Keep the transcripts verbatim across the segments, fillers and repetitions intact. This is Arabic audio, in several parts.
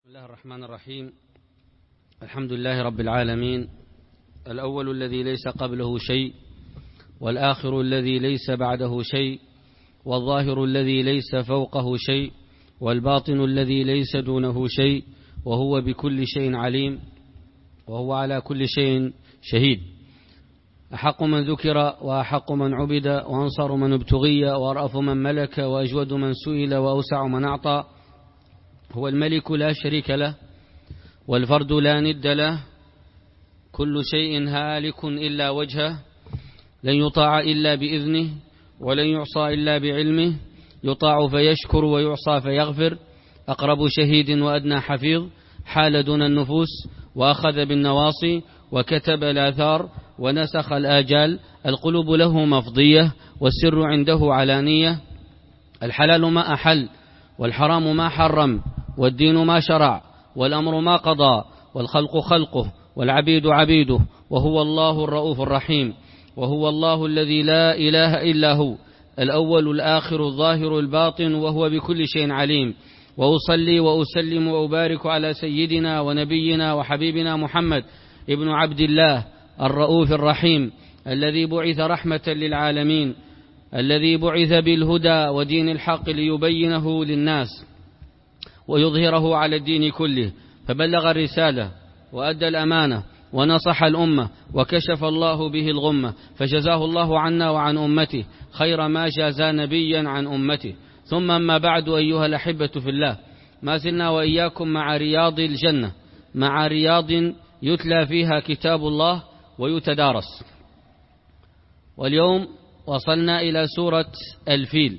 بسم الله الرحمن الرحيم. الحمد لله رب العالمين، الأول الذي ليس قبله شيء، والآخر الذي ليس بعده شيء، والظاهر الذي ليس فوقه شيء، والباطن الذي ليس دونه شيء، وهو بكل شيء عليم، وهو على كل شيء شهيد. أحق من ذكر وأحق من عبد، وأنصر من ابتغي، وأرأف من ملك، وأجود من سئل، وأوسع من أعطى. هو الملك لا شريك له، والفرد لا ند له، كل شيء هالك إلا وجهه، لن يطاع إلا بإذنه، ولن يعصى إلا بعلمه، يطاع فيشكر ويعصى فيغفر، أقرب شهيد وأدنى حفيظ، حال دون النفوس وأخذ بالنواصي، وكتب الآثار ونسخ الآجال، القلوب له مفضية، والسر عنده علانية، الحلال ما أحل، والحرام ما حرم، والدين ما شرع، والأمر ما قضى، والخلق خلقه، والعبيد عبيده، وهو الله الرؤوف الرحيم. وهو الله الذي لا إله إلا هو، الأول الآخر الظاهر الباطن، وهو بكل شيء عليم. وأصلي وأسلم وأبارك على سيدنا ونبينا وحبيبنا محمد ابن عبد الله الرؤوف الرحيم، الذي بعث رحمة للعالمين، الذي بعث بالهدى ودين الحق ليبينه للناس ويظهره على الدين كله، فبلغ الرسالة وأدى الأمانة ونصح الأمة، وكشف الله به الغمة، فجزاه الله عنا وعن أمته خير ما جازى نبيا عن أمته. ثم أما بعد، أيها الأحبة في الله، ما زلنا وإياكم مع رياض الجنة، مع رياض يتلى فيها كتاب الله ويتدارس. واليوم وصلنا إلى سورة الفيل،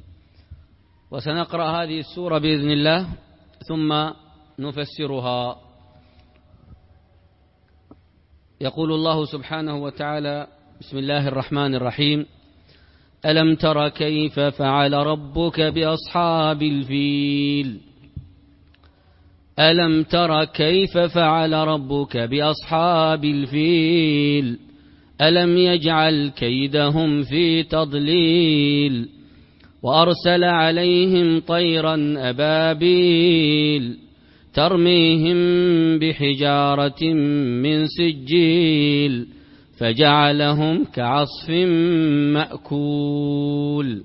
وسنقرأ هذه السورة بإذن الله ثم نفسرها. يقول الله سبحانه وتعالى: بسم الله الرحمن الرحيم: ألم تر كيف فعل ربك بأصحاب الفيل ألم تر كيف فعل ربك بأصحاب الفيل ألم يجعل كيدهم في تضليل وأرسل عليهم طيرا أبابيل ترميهم بحجارة من سجيل فجعلهم كعصف مأكول.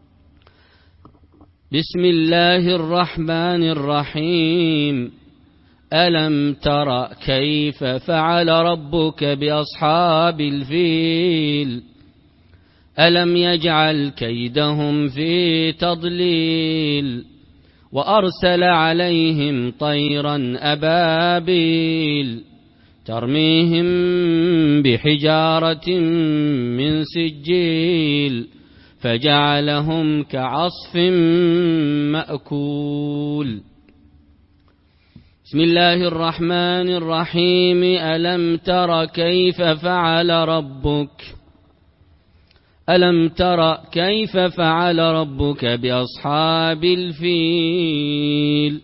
بسم الله الرحمن الرحيم. ألم تر كيف فعل ربك بأصحاب الفيل ألم يجعل كيدهم في تضليل وأرسل عليهم طيرا أبابيل ترميهم بحجارة من سجيل فجعلهم كعصف مأكول. بسم الله الرحمن الرحيم. ألم تر كيف فعل ربك ألم تر كيف فعل ربك بأصحاب الفيل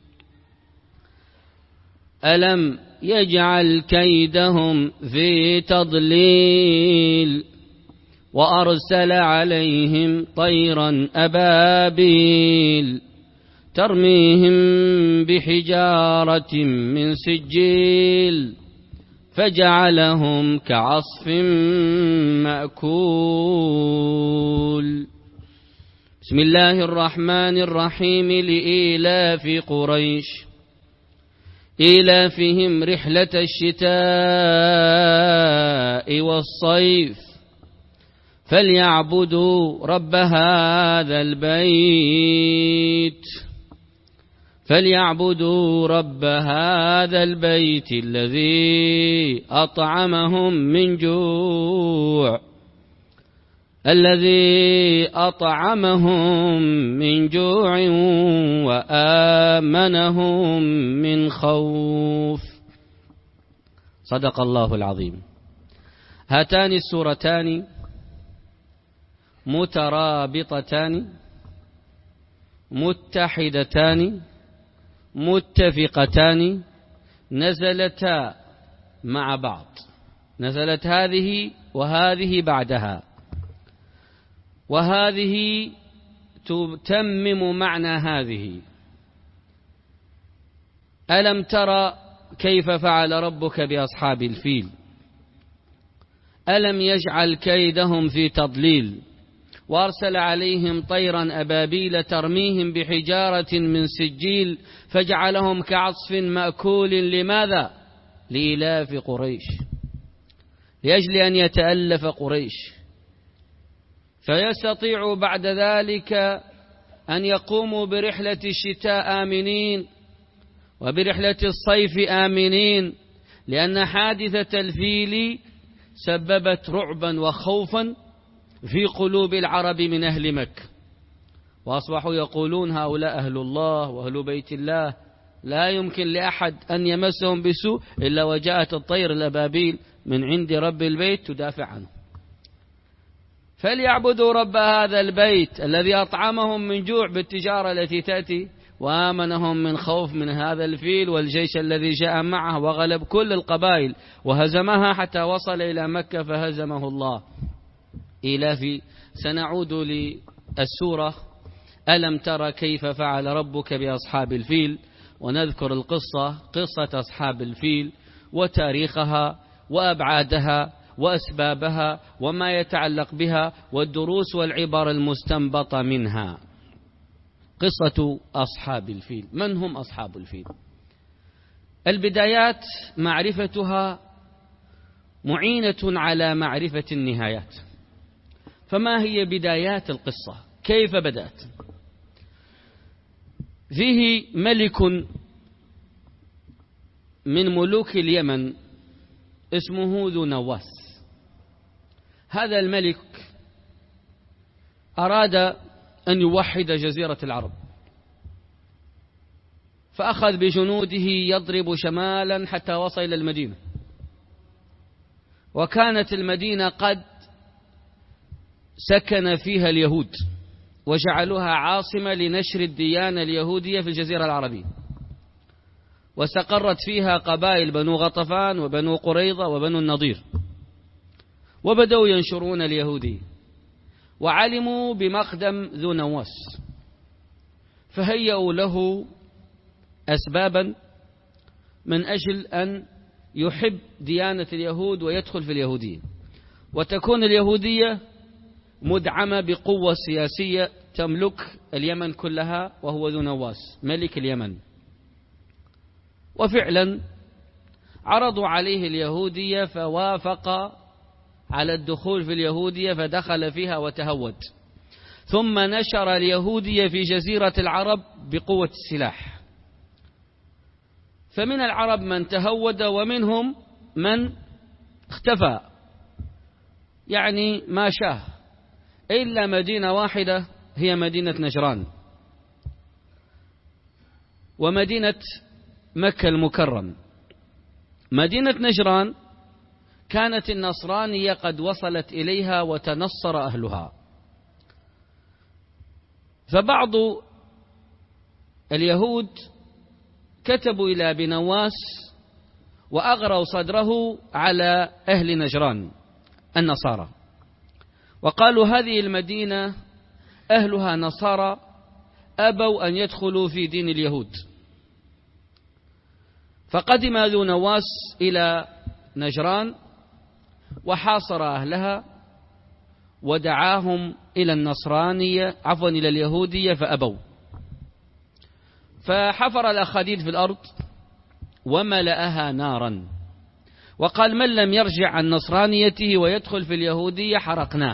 ألم يجعل كيدهم في تضليل وأرسل عليهم طيرا أبابيل ترميهم بحجارة من سجيل فجعلهم كعصف مأكول. بسم الله الرحمن الرحيم. لإيلاف قريش إيلافهم رحلة الشتاء والصيف فليعبدوا رب هذا البيت فليعبدوا رب هذا البيت الذي أطعمهم من جوع الذي أطعمهم من جوع وآمنهم من خوف. صدق الله العظيم. هاتان السورتان مترابطتان متحدتان متفقتان، نزلتا مع بعض، نزلت هذه وهذه بعدها، وهذه تتمم معنى هذه، ألم ترى كيف فعل ربك بأصحاب الفيل ألم يجعل كيدهم في تضليل وأرسل عليهم طيرا أبابيل ترميهم بحجارة من سجيل فجعلهم كعصف مأكول. لماذا؟ لإلاف قريش، لأجل أن يتألف قريش فيستطيعوا بعد ذلك أن يقوموا برحلة الشتاء آمنين وبرحلة الصيف آمنين، لأن حادثة الفيل سببت رعبا وخوفا في قلوب العرب من أهل مكة، وأصبحوا يقولون هؤلاء أهل الله وأهل بيت الله لا يمكن لأحد أن يمسهم بسوء إلا وجاءت الطير الأبابيل من عند رب البيت تدافع عنه. فليعبدوا رب هذا البيت الذي أطعمهم من جوع بالتجارة التي تأتي وآمنهم من خوف من هذا الفيل والجيش الذي جاء معه وغلب كل القبائل وهزمها حتى وصل إلى مكة فهزمه الله. إلى في سنعود للسورة ألم ترى كيف فعل ربك بأصحاب الفيل، ونذكر القصة قصة أصحاب الفيل وتاريخها وأبعادها وأسبابها وما يتعلق بها والدروس والعبر المستنبطة منها. قصة أصحاب الفيل. من هم أصحاب الفيل؟ البدايات معرفتها معينة على معرفة النهايات. فما هي بدايات القصة؟ كيف بدأت؟ فيه ملك من ملوك اليمن اسمه ذو نواس. هذا الملك أراد أن يوحد جزيرة العرب، فأخذ بجنوده يضرب شمالا حتى وصل إلى المدينة، وكانت المدينة قد سكن فيها اليهود وجعلوها عاصمة لنشر الديانة اليهودية في الجزيرة العربية، واستقرت فيها قبائل بنو غطفان وبنو قريظة وبنو النضير، وبدأوا ينشرون اليهودية وعلموا بمقدم ذو نواس فهيئوا له أسبابا من أجل أن يحب ديانة اليهود ويدخل في اليهودية، وتكون اليهودية مدعمة بقوة سياسية تملك اليمن كلها، وهو ذو نواس ملك اليمن. وفعلا عرضوا عليه اليهودية فوافق على الدخول في اليهودية فدخل فيها وتهود، ثم نشر اليهودية في جزيرة العرب بقوة السلاح، فمن العرب من تهود ومنهم من اختفى، يعني ما شاه، إلا مدينة واحدة هي مدينة نجران ومدينة مكة المكرم. مدينة نجران كانت النصرانية قد وصلت إليها وتنصر أهلها، فبعض اليهود كتبوا إلى أبي نواس وأغروا صدره على أهل نجران النصارى، وقالوا هذه المدينة أهلها نصارى أبوا أن يدخلوا في دين اليهود. فقدم ذو نواس إلى نجران وحاصر أهلها ودعاهم إلى النصرانية عفوا إلى اليهودية فأبوا، فحفر الأخاديد في الأرض وملأها نارا وقال من لم يرجع عن نصرانيته ويدخل في اليهودية حرقناه.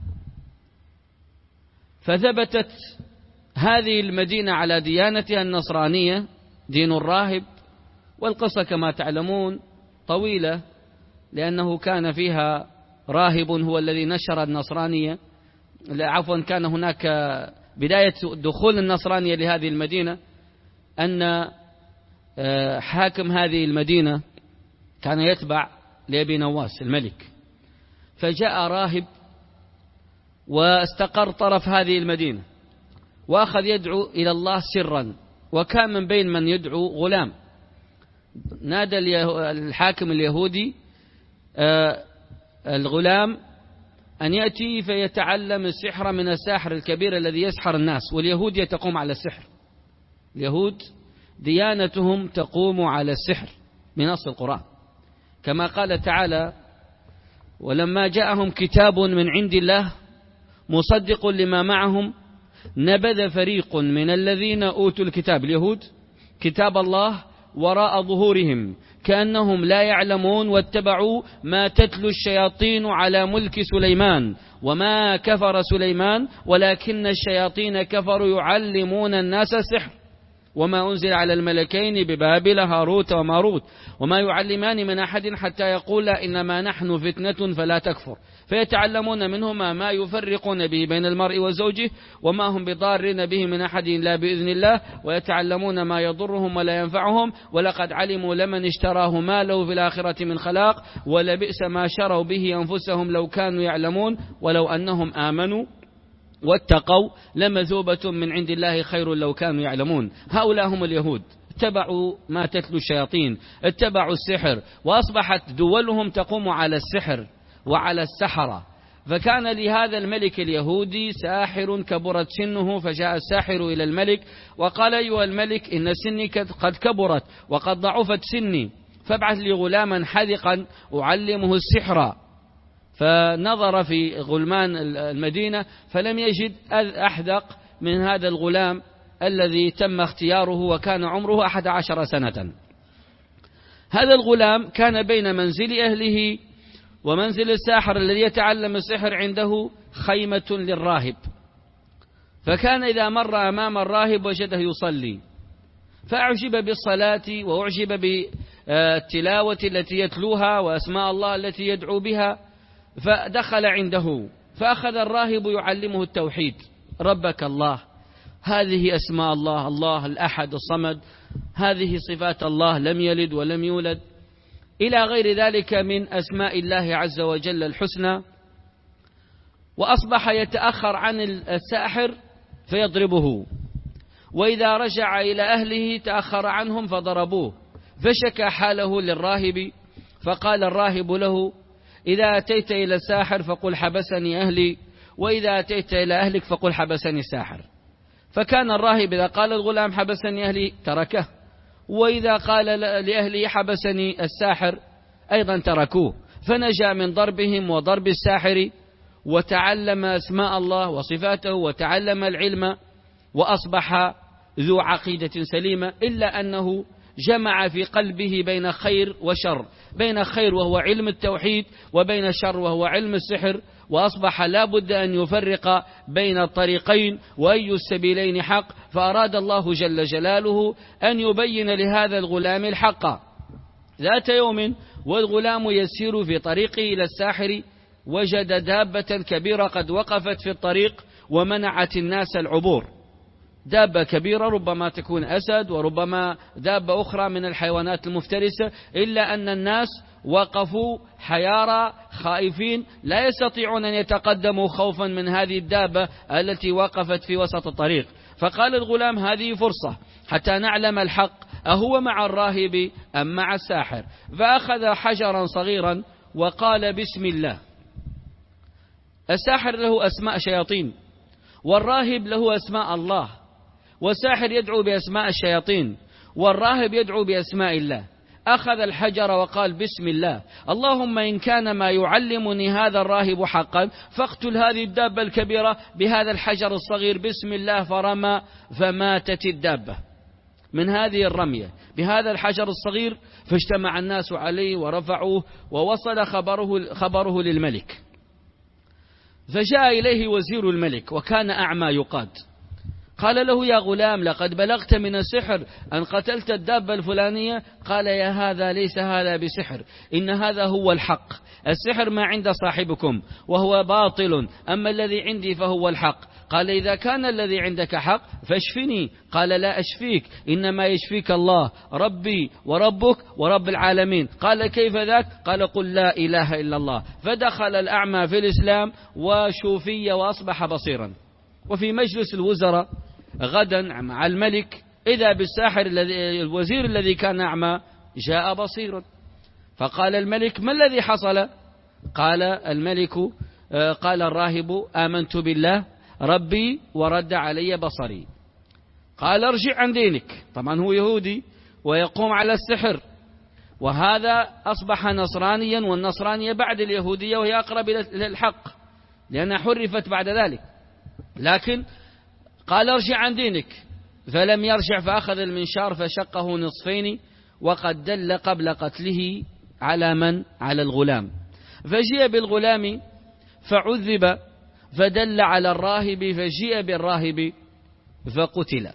فثبتت هذه المدينة على ديانتها النصرانية دين الراهب، والقصة كما تعلمون طويلة لأنه كان فيها راهب هو الذي نشر النصرانية، عفوا كان هناك بداية دخول النصرانية لهذه المدينة أن حاكم هذه المدينة كان يتبع لأبي نواس الملك، فجاء راهب واستقر طرف هذه المدينة وأخذ يدعو إلى الله سرا، وكان من بين من يدعو غلام. نادى الحاكم اليهودي الغلام أن يأتي فيتعلم السحر من الساحر الكبير الذي يسحر الناس، واليهود تقوم على السحر. اليهود ديانتهم تقوم على السحر بنص القرآن، كما قال تعالى: ولما جاءهم كتاب من عند الله مصدق لما معهم نبذ فريق من الذين أوتوا الكتاب اليهود كتاب الله وراء ظهورهم كأنهم لا يعلمون واتبعوا ما تتلو الشياطين على ملك سليمان وما كفر سليمان ولكن الشياطين كفروا يعلمون الناس السحر وما أنزل على الملكين ببابل هاروت وماروت وما يعلمان من أحد حتى يقولا إنما نحن فتنة فلا تكفر فيتعلمون منهما ما يفرقون به بين المرء وزوجه وما هم بضارين به من أحد إلا بإذن الله ويتعلمون ما يضرهم ولا ينفعهم ولقد علموا لمن اشتراه ما له في الآخرة من خلاق ولبئس ما شروا به أنفسهم لو كانوا يعلمون ولو أنهم آمنوا واتقوا لمثوبة من عند الله خير لو كانوا يعلمون. هؤلاء هم اليهود، اتبعوا ما تتلو الشياطين، اتبعوا السحر، وأصبحت دولهم تقوم على السحر وعلى السحرة. فكان لهذا الملك اليهودي ساحر كبرت سنه، فجاء الساحر إلى الملك وقال: أيها الملك، إن سني قد كبرت وقد ضعفت سني، فابعث لي غلاما حذقا أعلمه السحر. فنظر في غلمان المدينة فلم يجد أحدق من هذا الغلام الذي تم اختياره وكان عمره أحد عشر سنة. هذا الغلام كان بين منزل أهله ومنزل الساحر الذي يتعلم السحر عنده خيمة للراهب، فكان إذا مر أمام الراهب وجده يصلي فأعجب بالصلاة وأعجب بالتلاوة التي يتلوها وأسماء الله التي يدعو بها، فدخل عنده فأخذ الراهب يعلمه التوحيد: ربك الله، هذه أسماء الله، الله الأحد الصمد، هذه صفات الله، لم يلد ولم يولد، إلى غير ذلك من أسماء الله عز وجل الحسنى. وأصبح يتأخر عن الساحر فيضربه، وإذا رجع إلى أهله تأخر عنهم فضربوه، فشكى حاله للراهب، فقال الراهب له: إذا أتيت إلى الساحر فقل حبسني أهلي، وإذا أتيت إلى أهلك فقل حبسني الساحر. فكان الراهب إذا قال الغلام حبسني أهلي تركه، وإذا قال لأهلي حبسني الساحر أيضا تركوه، فنجا من ضربهم وضرب الساحر، وتعلم أسماء الله وصفاته وتعلم العلم، وأصبح ذو عقيدة سليمة، إلا أنه جمع في قلبه بين خير وشر، بين خير وهو علم التوحيد وبين شر وهو علم السحر، وأصبح لا بد أن يفرق بين الطريقين وأي السبيلين حق. فأراد الله جل جلاله أن يبين لهذا الغلام الحق. ذات يوم والغلام يسير في طريقه إلى الساحر وجد دابة كبيرة قد وقفت في الطريق ومنعت الناس العبور، دابة كبيرة ربما تكون أسد وربما دابة أخرى من الحيوانات المفترسة، إلا أن الناس وقفوا حيارى خائفين لا يستطيعون أن يتقدموا خوفا من هذه الدابة التي وقفت في وسط الطريق. فقال الغلام: هذه فرصة حتى نعلم الحق أهو مع الراهب أم مع الساحر. فأخذ حجرا صغيرا وقال: بسم الله. الساحر له أسماء شياطين، والراهب له أسماء الله، والساحر يدعو بأسماء الشياطين، والراهب يدعو بأسماء الله. أخذ الحجر وقال: بسم الله، اللهم إن كان ما يعلمني هذا الراهب حقا فاقتل هذه الدابة الكبيرة بهذا الحجر الصغير، بسم الله. فرمى فماتت الدابة من هذه الرمية بهذا الحجر الصغير، فاجتمع الناس عليه ورفعوه، ووصل خبره, خبره للملك. فجاء إليه وزير الملك وكان أعمى يقاد، قال له: يا غلام، لقد بلغت من السحر أن قتلت الدابة الفلانية. قال: يا هذا ليس هذا بسحر، إن هذا هو الحق، السحر ما عند صاحبكم وهو باطل، أما الذي عندي فهو الحق. قال: إذا كان الذي عندك حق فاشفني. قال: لا أشفيك، إنما يشفيك الله ربي وربك ورب العالمين. قال: كيف ذاك؟ قال: قل لا إله إلا الله. فدخل الأعمى في الإسلام وشوفي وأصبح بصيرا. وفي مجلس الوزراء غدا مع الملك إذا بالساحر الوزير الذي كان أعمى جاء بصيرا. فقال الملك: ما الذي حصل؟ قال الملك: قال الراهب: آمنت بالله ربي ورد علي بصري. قال ارجع عن دينك. طبعا هو يهودي ويقوم على السحر، وهذا أصبح نصرانيا، والنصرانية بعد اليهودية وهي أقرب إلى الحق لأنها حرفت بعد ذلك. لكن قال ارجع عن دينك، فلم يرجع، فأخذ المنشار فشقه نصفين، وقد دل قبل قتله على من؟ على الغلام. فجيء بالغلام فعذب، فدل على الراهب، فجيء بالراهب فقتل.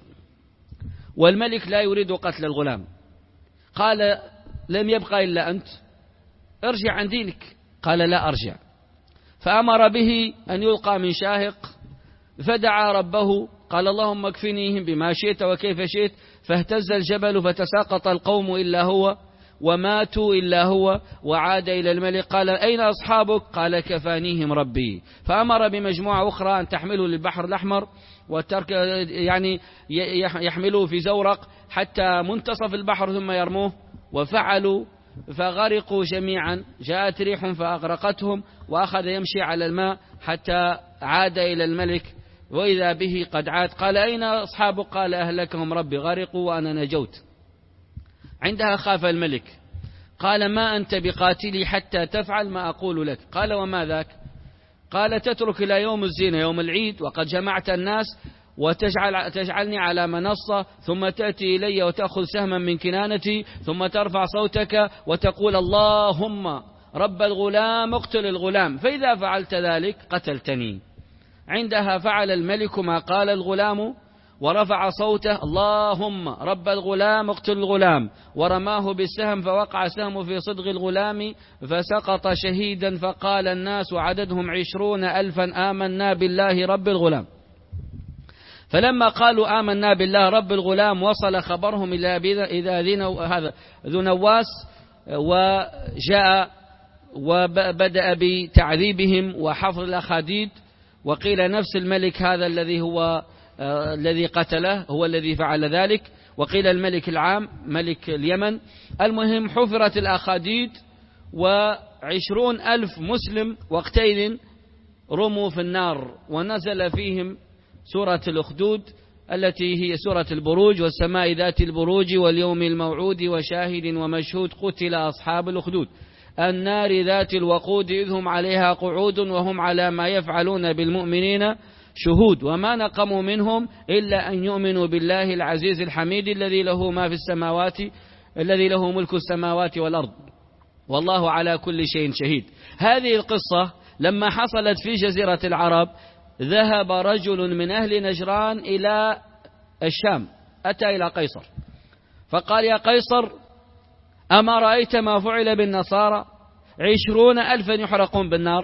والملك لا يريد قتل الغلام، قال لم يبقى إلا أنت، ارجع عن دينك. قال لا أرجع، فأمر به أن يلقى من شاهق، فدعا ربه قال اللهم اكفنيهم بما شئت وكيف شئت، فاهتز الجبل فتساقط القوم إلا هو، وماتوا إلا هو، وعاد إلى الملك قال أين أصحابك؟ قال كفانيهم ربي. فأمر بمجموعة أخرى أن تحمله للبحر الأحمر، وترك يعني يحملوه في زورق حتى منتصف البحر ثم يرموه، وفعلوا فغرقوا جميعا. جاءت ريح فأغرقتهم، وأخذ يمشي على الماء حتى عاد إلى الملك، وإذا به قد عاد. قال أين أصحابك؟ قال أهلكهم ربي، غرقوا وأنا نجوت. عندها خاف الملك، قال ما أنت بقاتلي حتى تفعل ما أقول لك. قال وما ذاك؟ قال تترك إلى يوم الزينة يوم العيد وقد جمعت الناس، وتجعل تجعلني على منصة، ثم تأتي إلي وتأخذ سهما من كنانتي، ثم ترفع صوتك وتقول اللهم رب الغلام اقتل الغلام، فإذا فعلت ذلك قتلتني. عندها فعل الملك ما قال الغلام، ورفع صوته اللهم رب الغلام اقتل الغلام، ورماه بالسهم، فوقع السهم في صدغ الغلام فسقط شهيدا. فقال الناس وعددهم عشرون ألفا آمنا بالله رب الغلام. فلما قالوا آمنا بالله رب الغلام وصل خبرهم إلى إذا هذا ذو نواس، وجاء وبدأ بتعذيبهم وحفر الأخاديد، وقيل نفس الملك هذا الذي هو آه الذي قتله هو الذي فعل ذلك، وقيل الملك العام ملك اليمن. المهم حفرت الأخاديد، وعشرون ألف مسلم وقتئذ رموا في النار، ونزل فيهم سورة الأخدود التي هي سورة البروج، والسماء ذات البروج واليوم الموعود وشاهد ومشهود، قتل أصحاب الأخدود النار ذات الوقود إذ هم عليها قعود وهم على ما يفعلون بالمؤمنين شهود، وما نقموا منهم إلا أن يؤمنوا بالله العزيز الحميد الذي له ما في السماوات الذي له ملك السماوات والأرض والله على كل شيء شهيد. هذه القصة لما حصلت في جزيرة العرب، ذهب رجل من أهل نجران إلى الشام، أتى إلى قيصر فقال يا قيصر أما رأيت ما فعل بالنصارى؟ عشرون ألفا يحرقون بالنار.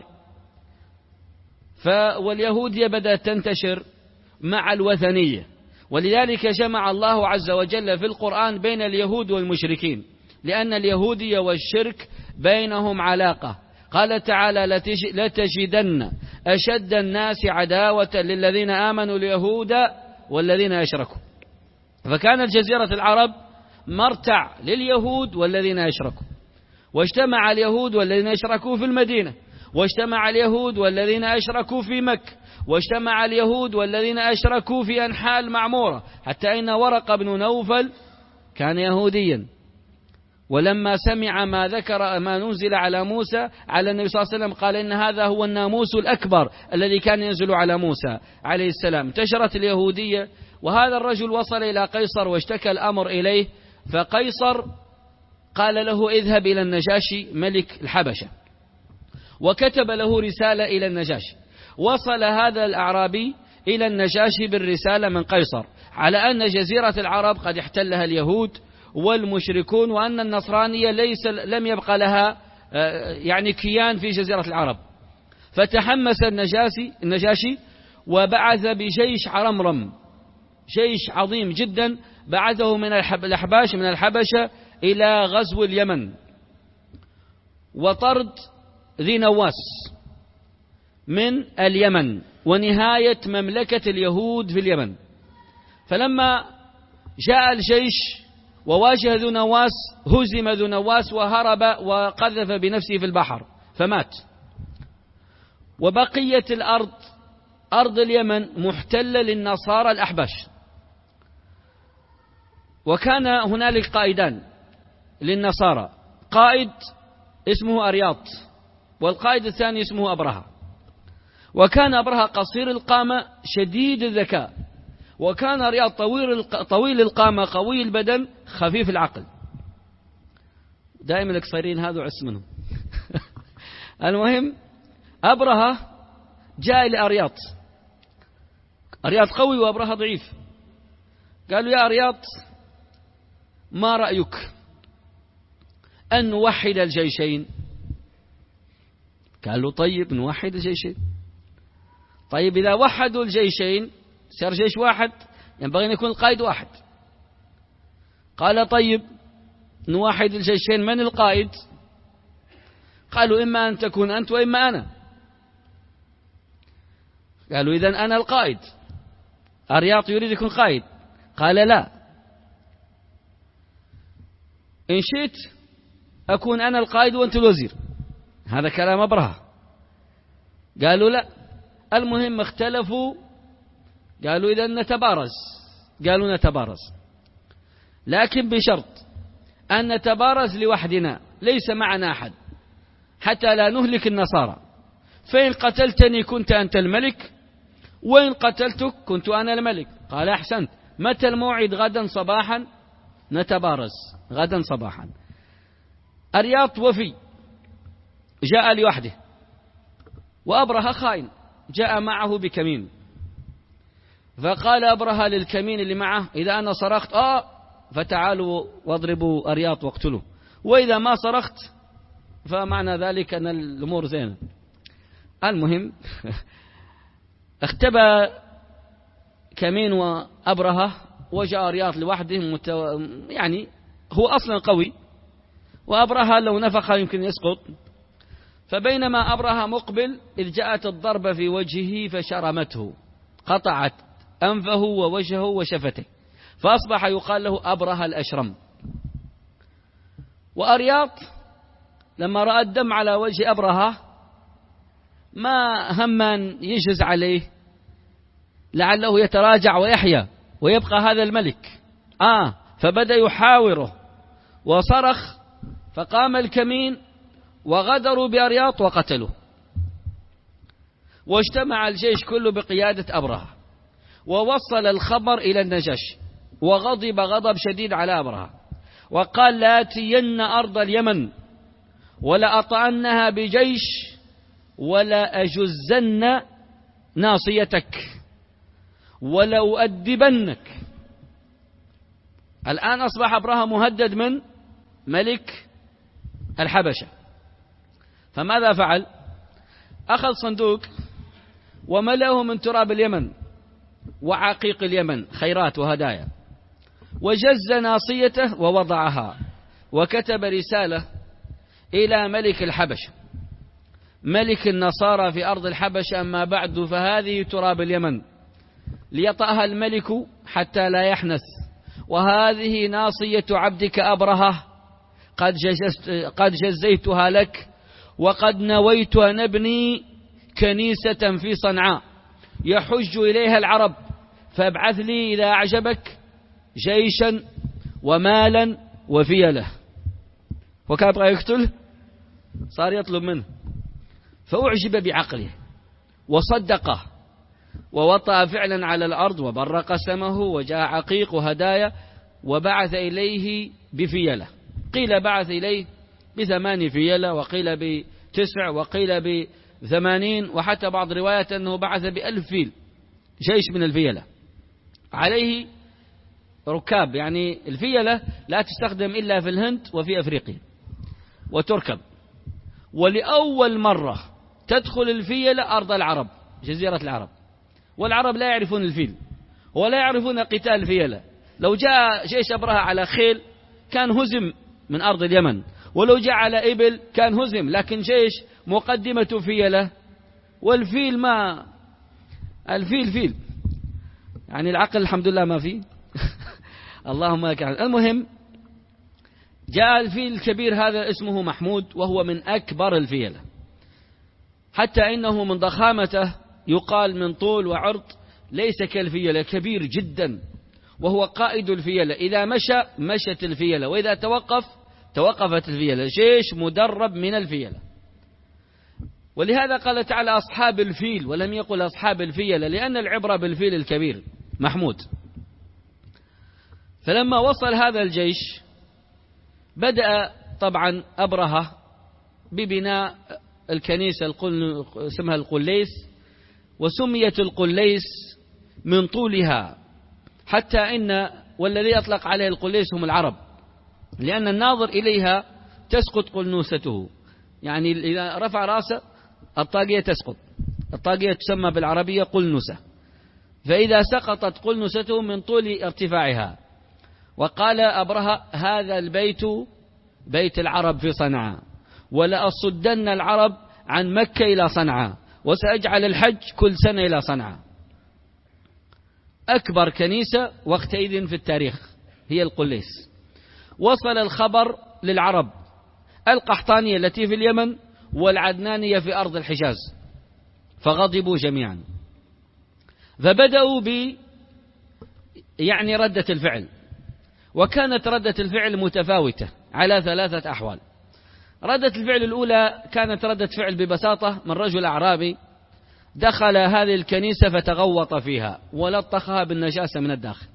واليهودية بدأت تنتشر مع الوثنية، ولذلك جمع الله عز وجل في القرآن بين اليهود والمشركين، لأن اليهودية والشرك بينهم علاقة. قال تعالى لتجدن أشد الناس عداوة للذين آمنوا اليهود والذين أشركوا. فكانت جزيرة العرب مرتع لليهود والذين أشركوا، واجتمع اليهود والذين أشركوا في المدينة، واجتمع اليهود والذين أشركوا في مكة، واجتمع اليهود والذين أشركوا في أنحاء المعمورة، حتى إن ورق بن نوفل كان يهوديا، ولما سمع ما ذكر ما نزل على موسى على النبي صلى الله عليه وسلم قال إن هذا هو الناموس الأكبر الذي كان ينزل على موسى عليه السلام. انتشرت اليهودية، وهذا الرجل وصل إلى قيصر واشتكى الأمر إليه، فقيصر قال له اذهب إلى النجاشي ملك الحبشة، وكتب له رسالة إلى النجاشي. وصل هذا الأعرابي إلى النجاشي بالرسالة من قيصر على أن جزيرة العرب قد احتلها اليهود والمشركون، وأن النصرانية ليس لم يبقى لها يعني كيان في جزيرة العرب. فتحمس النجاشي النجاشي وبعث بجيش عرمرم، جيش عظيم جدا، بعثه من الأحباش من الحبشة إلى غزو اليمن وطرد ذي نواس من اليمن ونهاية مملكة اليهود في اليمن. فلما جاء الجيش وواجه ذو نواس هزم ذو نواس وهرب وقذف بنفسه في البحر فمات. وبقية الأرض أرض اليمن محتلة للنصارى الأحباش. وكان هنالك قائدان للنصارى، قائد اسمه أرياط، والقائد الثاني اسمه أبرهة. وكان أبرهة قصير القامة شديد الذكاء، وكان أرياط طويل القامة قوي البدن خفيف العقل. دائما القصيرين هذا عس منهم. المهم أبرهة جاء إلى أرياط، أرياط قوي وأبرهة ضعيف. قالوا يا أرياط ما رأيك أن نوحد الجيشين؟ قالوا طيب نوحد الجيشين. طيب إذا وحدوا الجيشين صار جيش واحد، ينبغي أن يكون القائد واحد. قال طيب نوحد الجيشين، من القائد؟ قالوا إما أن تكون أنت وإما أنا. قالوا إذن أنا القائد. أرياط يريد يكون قائد. قال لا، إن شئت أكون أنا القائد وأنت الوزير. هذا كلام أبرهة. قالوا لا. المهم اختلفوا، قالوا إذن نتبارز. قالوا نتبارز، لكن بشرط أن نتبارز لوحدنا، ليس معنا أحد، حتى لا نهلك النصارى. فإن قتلتني كنت أنت الملك، وإن قتلتك كنت أنا الملك. قال أحسنت، متى الموعد؟ غدا صباحا نتبارز، غدا صباحا. أرياط وفي جاء لوحده، وأبرهة خائن جاء معه بكمين. فقال أبرهة للكمين اللي معه إذا أنا صرخت آه فتعالوا واضربوا أرياط واقتلوه، وإذا ما صرخت فمعنى ذلك أن الأمور زينة. المهم اختبى كمين وأبرهة، وجاء أرياط لوحده متو... يعني هو أصلا قوي، وأبرهة لو نفخ يمكن يسقط. فبينما أبرهة مقبل إذ جاءت الضربة في وجهه فشرمته، قطعت أنفه ووجهه وشفته، فأصبح يقال له أبرهة الأشرم. وأرياط لما رأى الدم على وجه أبرهة ما هم أن يجز عليه، لعله يتراجع ويحيا ويبقى هذا الملك. آه فبدأ يحاوره وصرخ، فقام الكمين وغدروا بأرياط وقتلوه. واجتمع الجيش كله بقيادة أبرهة، ووصل الخبر إلى النجاشي، وغضب غضب شديد على أبرهة، وقال لآتين أرض اليمن ولأطعنها بجيش ولا أجزن ناصيتك ولأؤدبنك. الآن أصبح أبرهة مهدد من ملك الحبشة. فماذا فعل؟ أخذ صندوق وملأه من تراب اليمن وعقيق اليمن، خيرات وهدايا، وجز ناصيته ووضعها، وكتب رسالة إلى ملك الحبشة، ملك النصارى في أرض الحبشة: أما بعد فهذه تراب اليمن ليطأها الملك حتى لا يحنث، وهذه ناصية عبدك أبرهة قد, قد جزيتها لك، وقد نويت أن أبني كنيسة في صنعاء يحج إليها العرب، فابعث لي إذا أعجبك جيشا ومالا وفيلة. وكان يبغى يقتله، صار يطلب منه، فأعجب بعقله وصدقه، ووطأ فعلا على الأرض وبرق سمه، وجاء عقيق وهدايا، وبعث إليه بفيلة. قيل بعث إليه بثمان فيلة، وقيل بتسع، وقيل بثمانين، وحتى بعض روايات أنه بعث بألف فيل، جيش من الفيلة عليه ركاب. يعني الفيلة لا تستخدم إلا في الهند وفي أفريقيا وتركب. ولأول مرة تدخل الفيلة أرض العرب، جزيرة العرب، والعرب لا يعرفون الفيل ولا يعرفون قتال الفيلة. لو جاء جيش أبرهة على خيل كان هزم من أرض اليمن، ولو جاء على إبل كان هزم، لكن جيش مقدمة فيلة، والفيل ما الفيل فيل يعني العقل الحمد لله ما فيه. اللهم لك الحمد. المهم جاء الفيل الكبير هذا اسمه محمود، وهو من أكبر الفيلة، حتى إنه من ضخامته يقال من طول وعرض ليس كالفيلة، كبير جدا، وهو قائد الفيلة، إذا مشى مشت الفيلة، وإذا توقف توقفت الفيلة، جيش مدرب من الفيلة. ولهذا قال تعالى أصحاب الفيل ولم يقل أصحاب الفيلة، لأن العبرة بالفيل الكبير محمود. فلما وصل هذا الجيش بدأ طبعا أبرهة ببناء الكنيسة اسمها القليس، وسميت القليس من طولها، حتى إن والذي أطلق عليه القليس هم العرب، لأن الناظر إليها تسقط قلنوسته، يعني إذا رفع رأسه الطاقية تسقط، الطاقية تسمى بالعربية قلنسة، فإذا سقطت قلنسته من طول ارتفاعها. وقال أبرهة هذا البيت بيت العرب في صنعاء، ولأصدن العرب عن مكة إلى صنعاء، وسأجعل الحج كل سنة إلى صنعاء. أكبر كنيسة وقتئذ في التاريخ هي القليس. وصل الخبر للعرب القحطانية التي في اليمن والعدنانية في أرض الحجاز، فغضبوا جميعا، فبدأوا ب يعني ردة الفعل. وكانت ردة الفعل متفاوتة على ثلاثة أحوال. ردة الفعل الأولى كانت ردة فعل ببساطة من رجل أعرابي دخل هذه الكنيسة فتغوط فيها ولطخها بالنجاسة من الداخل،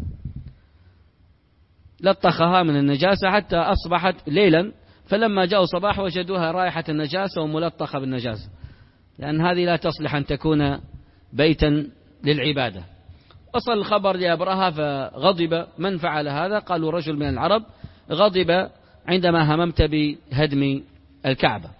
لطخها من النجاسة حتى أصبحت ليلا، فلما جاءوا صباح وجدوها رائحة النجاسة وملطخة بالنجاسة، لأن هذه لا تصلح أن تكون بيتا للعبادة. وصل الخبر لأبرهة فغضب. من فعل هذا؟ قالوا رجل من العرب غضب عندما هممت بهدم الكعبة.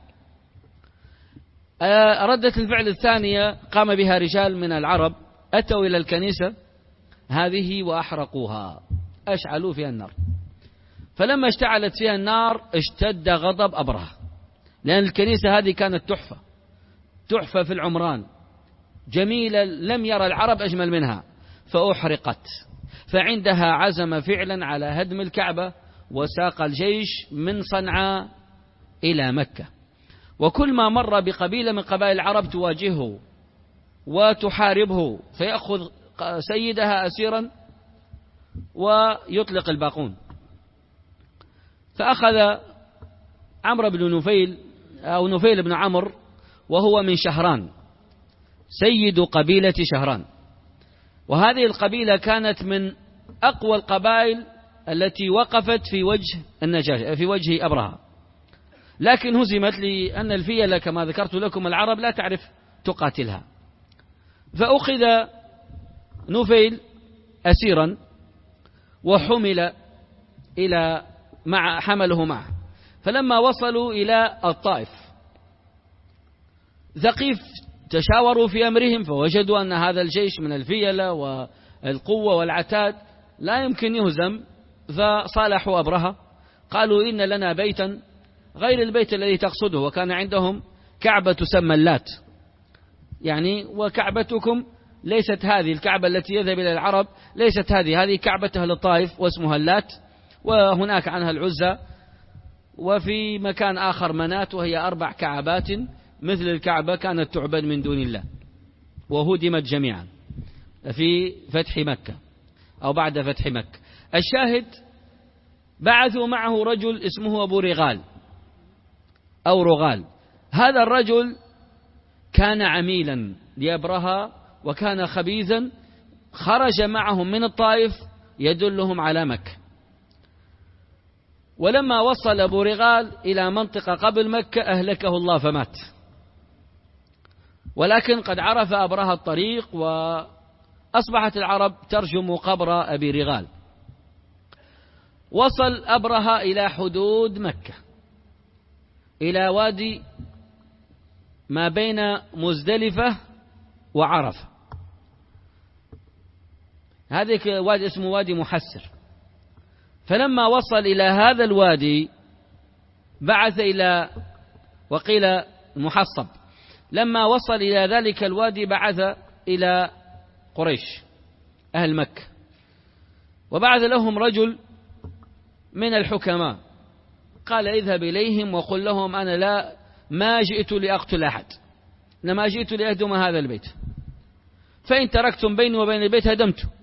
ردة الفعل الثانية قام بها رجال من العرب، أتوا إلى الكنيسة هذه وأحرقوها، أشعلوا فيها النار. فلما اشتعلت فيها النار اشتد غضب أبرهة، لأن الكنيسة هذه كانت تحفة تحفة في العمران، جميلة لم يرى العرب أجمل منها، فأحرقت. فعندها عزم فعلا على هدم الكعبة، وساق الجيش من صنعاء إلى مكة. وكل ما مر بقبيلة من قبائل العرب تواجهه وتحاربه، فيأخذ سيدها أسيرا ويطلق الباقون. فأخذ عمرو بن نفيل أو نفيل بن عمرو، وهو من شهران، سيد قبيلة شهران، وهذه القبيلة كانت من أقوى القبائل التي وقفت في وجه النجاشي في وجه أبرهة، لكن هزمت لأن الفيلة كما ذكرت لكم العرب لا تعرف تقاتلها. فأخذ نفيل أسيرا وحمل إلى مع حمله معه. فلما وصلوا إلى الطائف ثقيف تشاوروا في أمرهم، فوجدوا أن هذا الجيش من الفيلة والقوة والعتاد لا يمكن يهزم، فصالحوا أبرهة، قالوا إن لنا بيتا غير البيت الذي تقصده، وكان عندهم كعبة تسمى اللات، يعني وكعبتكم ليست هذه الكعبة التي يذهب إلى العرب، ليست هذه هذه كعبة أهل الطائف واسمها اللات، وهناك عنها العزى، وفي مكان آخر منات، وهي أربع كعبات مثل الكعبة كانت تعبد من دون الله، وهدمت جميعا في فتح مكة أو بعد فتح مكة. الشاهد بعثوا معه رجل اسمه أبو رغال أو رغال. هذا الرجل كان عميلا لأبرهة وكان خبيثا، خرج معهم من الطائف يدلهم على مكة. ولما وصل أبو رغال إلى منطقة قبل مكة أهلكه الله فمات، ولكن قد عرف أبرهة الطريق، وأصبحت العرب ترجم قبر أبي رغال. وصل أبرهة إلى حدود مكة، إلى وادي ما بين مزدلفة وعرفة، هذا وادي اسمه وادي محسر. فلما وصل إلى هذا الوادي بعث إلى وقيل محصب، لما وصل إلى ذلك الوادي بعث إلى قريش أهل مكة، وبعث لهم رجل من الحكماء، قال اذهب إليهم وقل لهم أنا لا ما جئت لأقتل أحد، إنما جئت لأهدم هذا البيت، فإن تركتم بيني وبين البيت هدمته،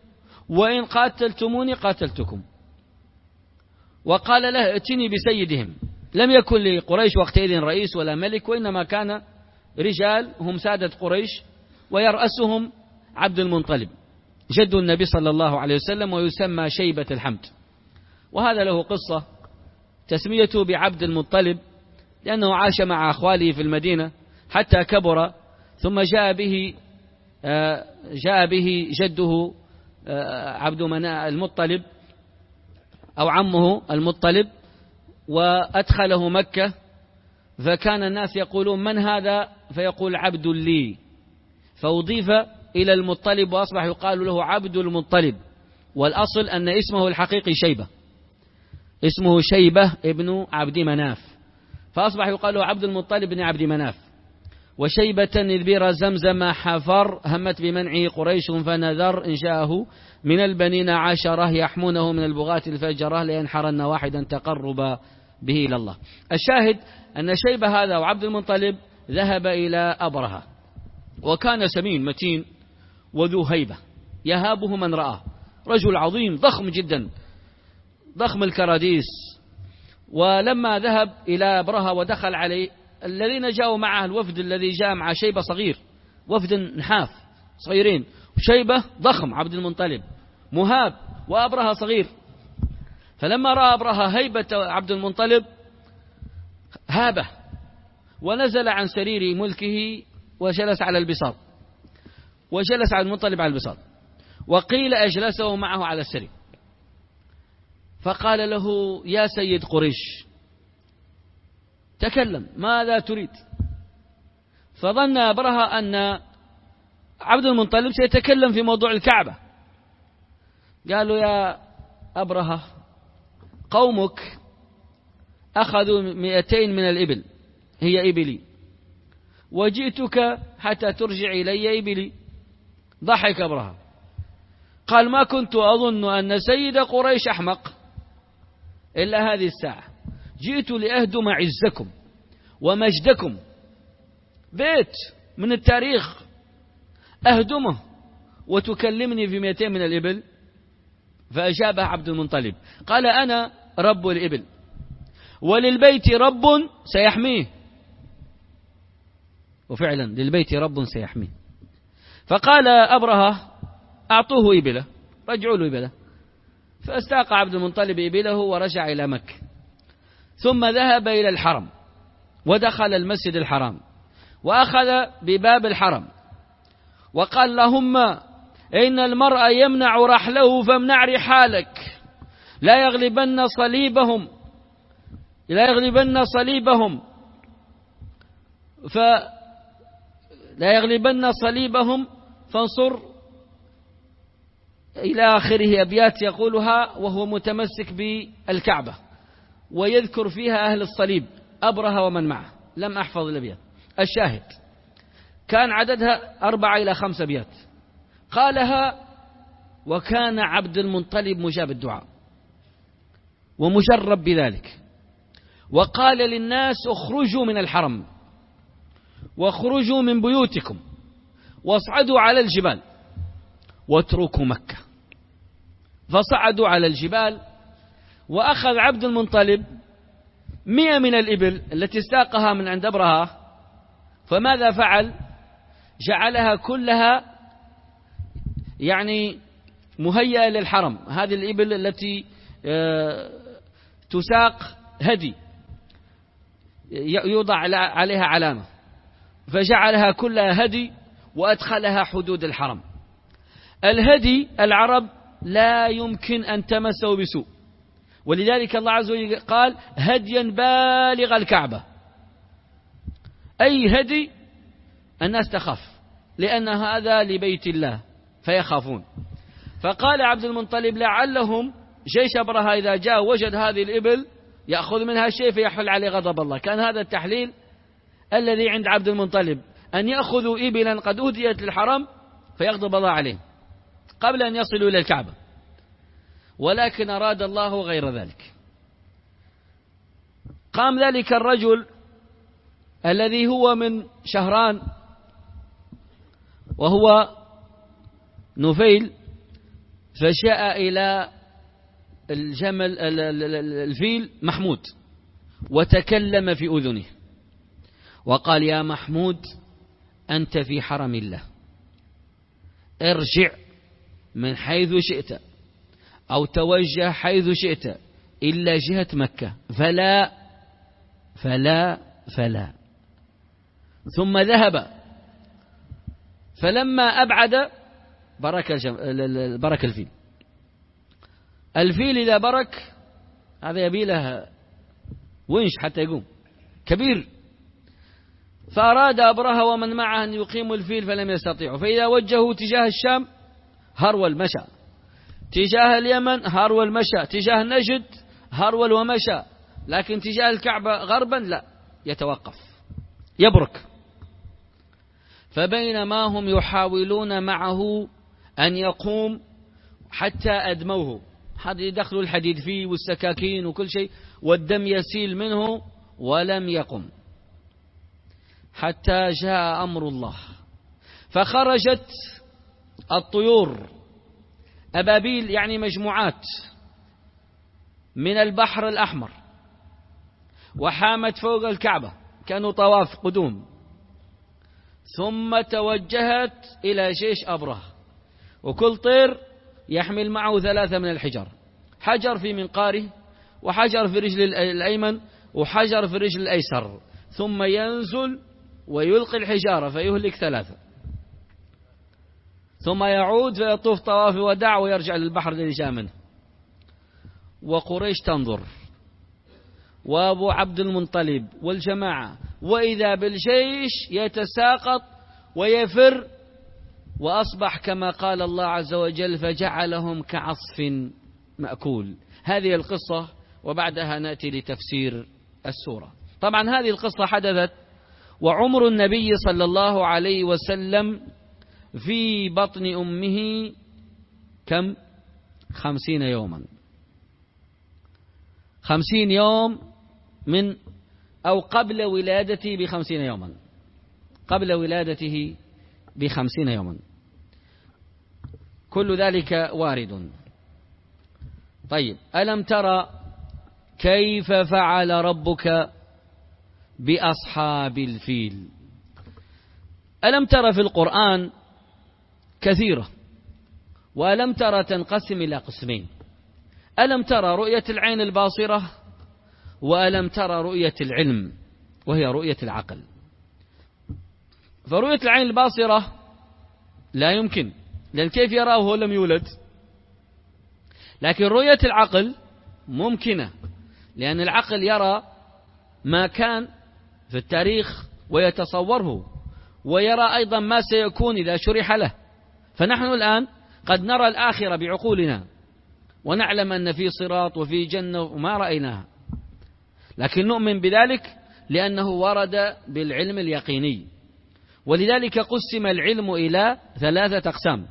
وإن قاتلتموني قاتلتكم. وقال له ائتني بسيدهم. لم يكن لقريش وقتئذ رئيس ولا ملك، وإنما كان رجال هم سادة قريش، ويرأسهم عبد المطلب جد النبي صلى الله عليه وسلم، ويسمى شيبة الحمد. وهذا له قصة، تسميته بعبد المطلب لأنه عاش مع أخواله في المدينة حتى كبر، ثم جاء به جاء به جده عبد المطلب أو عمه المطلب، وأدخله مكة، فكان الناس يقولون من هذا؟ فيقول عبد لي، فأضيف إلى المطلب وأصبح يقال له عبد المطلب، والأصل أن اسمه الحقيقي شيبة، اسمه شيبة ابن عبد مناف، فأصبح يقال له عبد المطلب بن عبد مناف. وشيبة إذ بئر زمزم حفر همت بمنعه قريش فنذر إن شاءه من البنين عشرة يحمونه من البغاة الفجرة لينحرن واحدا تقرب به إلى الله. الشاهد أن شيبة هذا وعبد المطلب ذهب إلى أبرهة، وكان سمين متين وذو هيبة يهابه من رآه، رجل عظيم ضخم جدا ضخم الكراديس. ولما ذهب إلى أبرهة ودخل عليه، الذين جاءوا معه الوفد الذي جاء مع شيبة صغير، وفد نحاف صغيرين، شيبة ضخم عبد المطلب مهاب، وأبرهة صغير. فلما رأى أبرهة هيبة عبد المطلب هابه، ونزل عن سرير ملكه وجلس على البساط، وجلس عبد المطلب على البساط، وقيل أجلسه معه على السرير، فقال له يا سيد قريش تكلم ماذا تريد؟ فظن أبرهة أن عبد المطلب سيتكلم في موضوع الكعبة. قالوا يا أبرهة قومك أخذوا مئتين من الإبل هي إبلي، وجئتك حتى ترجع إلي إبلي. ضحك أبرهة قال ما كنت أظن أن سيد قريش أحمق إلا هذه الساعة، جئت لأهدم عزكم ومجدكم، بيت من التاريخ أهدمه وتكلمني في مئتين من الإبل. فأجابه عبد المطلب قال أنا رب الإبل، وللبيت رب سيحميه. وفعلا للبيت رب سيحميه. فقال أبرهة أعطوه إبله، رجعوا له إبله. فاستاق عبد المطلب إبله ورجع إلى مكة، ثم ذهب إلى الحرم ودخل المسجد الحرام وأخذ بباب الحرم وقال اللهم إن المرء يمنع رحله فامنع رحالك، لا يغلبن صليبهم لا يغلبن صليبهم فلا يغلبن صليبهم فانصر إلى آخره أبيات يقولها وهو متمسك بالكعبة، ويذكر فيها أهل الصليب أبرهة ومن معه. لم أحفظ الأبيات. الشاهد كان عددها أربعة إلى خمس أبيات قالها، وكان عبد المطلب مجاب الدعاء ومجرب بذلك. وقال للناس اخرجوا من الحرم واخرجوا من بيوتكم واصعدوا على الجبال واتركوا مكة. فصعدوا على الجبال، وأخذ عبد المطلب مئة من الإبل التي استاقها من عند أبرهة. فماذا فعل؟ جعلها كلها يعني مهيئة للحرم، هذه الإبل التي تساق هدي يوضع عليها علامة، فجعلها كلها هدي وأدخلها حدود الحرم. الهدي العرب لا يمكن أن تمسه بسوء، ولذلك الله عز وجل قال هديا بالغ الكعبة، أي هدي الناس تخاف، لأن هذا لبيت الله فيخافون. فقال عبد المطلب لعلهم جيش أبرهة إذا جاء وجد هذه الإبل يأخذ منها شيء فيحل عليه غضب الله. كان هذا التحليل الذي عند عبد المطلب، أن يأخذوا إبلا قد أهديت للحرم فيغضب الله عليهم قبل أن يصلوا إلى الكعبة، ولكن أراد الله غير ذلك. قام ذلك الرجل الذي هو من شهران وهو نفيل، فجاء إلى الجمل الفيل محمود وتكلم في أذنه وقال: يا محمود، أنت في حرم الله، ارجع من حيث شئت أو توجه حيث شئت إلا جهة مكة، فلا فلا فلا. ثم ذهب، فلما أبعد برك, برك الفيل. الفيل إذا برك هذا يبي له ونش حتى يقوم، كبير. فأراد أبرهة ومن معه أن يقيموا الفيل فلم يستطيعوا، فإذا وجهوا تجاه الشام هرول مشى، تجاه اليمن هرول مشى، تجاه نجد هرول ومشى، لكن تجاه الكعبة غربا لا، يتوقف يبرك. فبينما هم يحاولون معه أن يقوم حتى أدموه، حد يدخلوا الحديد فيه والسكاكين وكل شيء، والدم يسيل منه ولم يقم، حتى جاء أمر الله. فخرجت الطيور أبابيل، يعني مجموعات، من البحر الأحمر، وحامت فوق الكعبة، كانوا طواف قدوم، ثم توجهت إلى جيش أبرهة، وكل طير يحمل معه ثلاثة من الحجر، حجر في منقاره، وحجر في رجل الأيمن، وحجر في رجل الأيسر، ثم ينزل ويلقي الحجارة فيهلك ثلاثة، ثم يعود فيطوف طواف وداع ويرجع للبحر الذي جاء منه. وقريش تنظر، وأبو عبد المطلب والجماعة، وإذا بالجيش يتساقط ويفر، وأصبح كما قال الله عز وجل: فجعلهم كعصف مأكول. هذه القصة، وبعدها نأتي لتفسير السورة. طبعا هذه القصة حدثت وعمر النبي صلى الله عليه وسلم في بطن أمه كم؟ خمسين يوما، خمسين يوم من أو قبل ولادته بخمسين يوما، قبل ولادته بخمسين يوما، كل ذلك وارد. طيب، ألم ترى كيف فعل ربك بأصحاب الفيل؟ ألم ترى في القرآن كثيرة، وألم ترى تنقسم إلى قسمين: ألم ترى رؤية العين الباصرة، وألم ترى رؤية العلم وهي رؤية العقل. فرؤية العين الباصرة لا يمكن، لأن كيف يراه وهو لم يولد؟ لكن رؤية العقل ممكنة، لأن العقل يرى ما كان في التاريخ ويتصوره، ويرى أيضا ما سيكون إذا شرح له. فنحن الآن قد نرى الآخرة بعقولنا، ونعلم أن في صراط وفي جنة وما رأيناها، لكن نؤمن بذلك لأنه ورد بالعلم اليقيني. ولذلك قسم العلم إلى ثلاثة أقسام: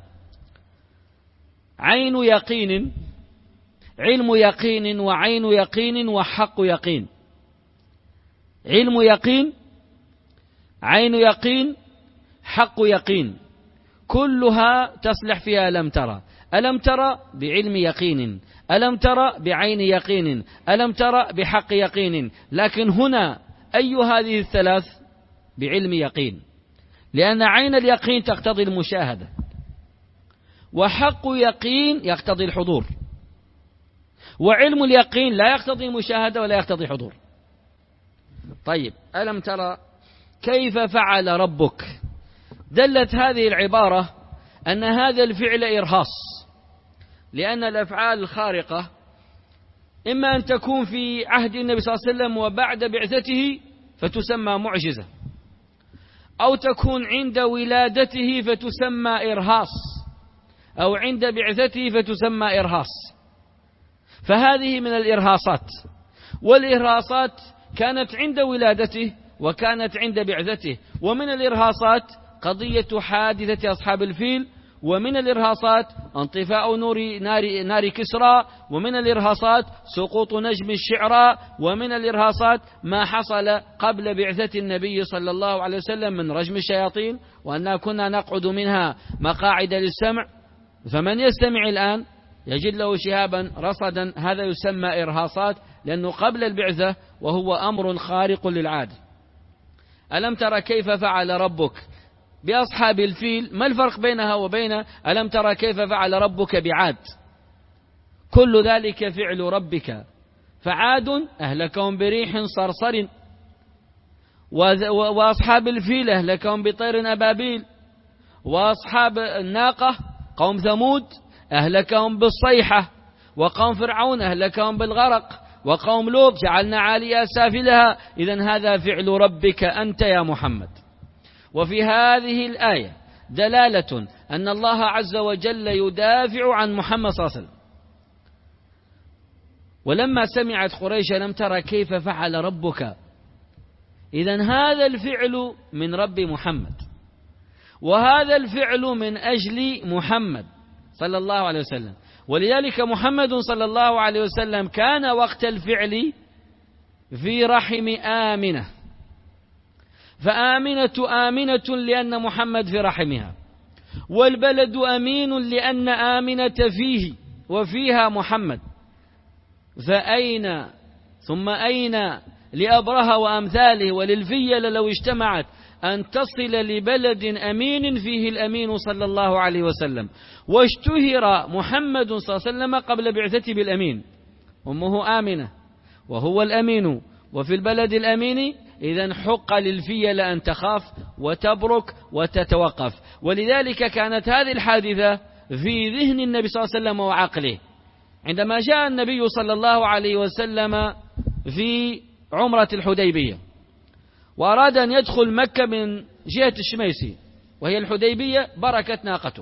عين يقين، علم يقين، وعين يقين، وحق يقين. علم يقين، عين يقين، حق يقين، كلها تصلح فيها ألم ترى. ألم ترى بعلم يقين، ألم ترى بعين يقين، ألم ترى بحق يقين. لكن هنا أي هذه الثلاث؟ بعلم يقين، لأن عين اليقين تقتضي المشاهدة، وحق يقين يقتضي الحضور، وعلم اليقين لا يقتضي مشاهدة ولا يقتضي حضور. طيب، ألم ترى كيف فعل ربك؟ دلت هذه العبارة أن هذا الفعل إرهاص، لأن الأفعال الخارقة إما أن تكون في عهد النبي صلى الله عليه وسلم وبعد بعثته فتسمى معجزة، أو تكون عند ولادته فتسمى إرهاص، أو عند بعثته فتسمى إرهاص. فهذه من الإرهاصات، والإرهاصات كانت عند ولادته وكانت عند بعثته. ومن الإرهاصات قضية حادثة أصحاب الفيل، ومن الإرهاصات انطفاء نور نار, نار كسرى، ومن الإرهاصات سقوط نجم الشعراء، ومن الإرهاصات ما حصل قبل بعثة النبي صلى الله عليه وسلم من رجم الشياطين، وأننا كنا نقعد منها مقاعد للسمع، فمن يستمع الآن يجد له شهابا رصدا، هذا يسمى إرهاصات لأنه قبل البعثة وهو أمر خارق للعادة. ألم ترى كيف فعل ربك بأصحاب الفيل؟ ما الفرق بينها وبين ألم ترى كيف فعل ربك بعاد؟ كل ذلك فعل ربك. فعاد أهلكهم بريح صرصر، وأصحاب الفيل أهلكهم بطير أبابيل، وأصحاب الناقة قوم ثمود أهلكهم بالصيحة، وقوم فرعون أهلكهم بالغرق، وقوم لوط جعلنا عاليها سافلها. إذن هذا فعل ربك أنت يا محمد. وفي هذه الآية دلالة أن الله عز وجل يدافع عن محمد صلى الله عليه وسلم. ولما سمعت قريش لم ترى كيف فعل ربك، إذن هذا الفعل من رب محمد، وهذا الفعل من أجل محمد صلى الله عليه وسلم. ولذلك محمد صلى الله عليه وسلم كان وقت الفعل في رحم آمنة، فآمنة آمنة لأن محمد في رحمها، والبلد أمين لأن آمنة فيه وفيها محمد. فأين ثم أين لأبرهة وأمثاله وللفيل لو اجتمعت أن تصل لبلد أمين فيه الأمين صلى الله عليه وسلم؟ واشتهر محمد صلى الله عليه وسلم قبل بعثته بالأمين، أمه آمنة وهو الأمين وفي البلد الأمين، إذن حق للفيل أن تخاف وتبرك وتتوقف. ولذلك كانت هذه الحادثة في ذهن النبي صلى الله عليه وسلم وعقله عندما جاء النبي صلى الله عليه وسلم في عمرة الحديبية وأراد أن يدخل مكة من جهة الشميسي وهي الحديبية، بركت ناقته.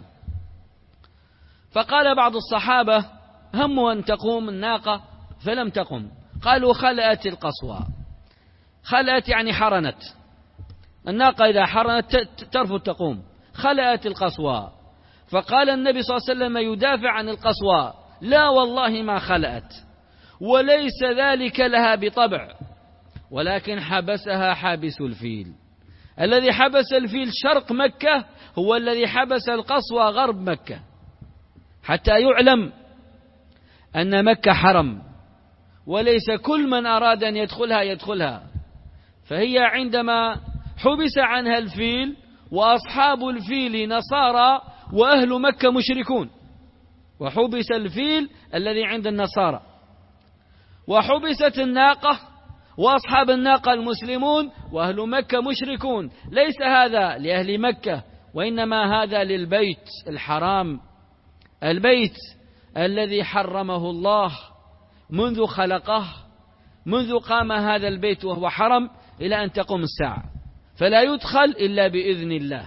فقال بعض الصحابة هم أن تقوم الناقة فلم تقم، قالوا خلأت القصوى. خلأت يعني حرنت، الناقة إذا حرنت ترفض تقوم، خلأت القصوى. فقال النبي صلى الله عليه وسلم يدافع عن القصوى: لا والله ما خلأت، وليس ذلك لها بطبع، ولكن حبسها حابس الفيل. الذي حبس الفيل شرق مكة هو الذي حبس القصوى غرب مكة، حتى يعلم أن مكة حرم وليس كل من أراد أن يدخلها يدخلها. فهي عندما حبس عنها الفيل وأصحاب الفيل نصارى وأهل مكة مشركون، وحبس الفيل الذي عند النصارى، وحبست الناقة وأصحاب الناقة المسلمون وأهل مكة مشركون. ليس هذا لأهل مكة، وإنما هذا للبيت الحرام، البيت الذي حرمه الله منذ خلقه، منذ قام هذا البيت وهو حرم إلى أن تقوم الساعة، فلا يدخل إلا بإذن الله.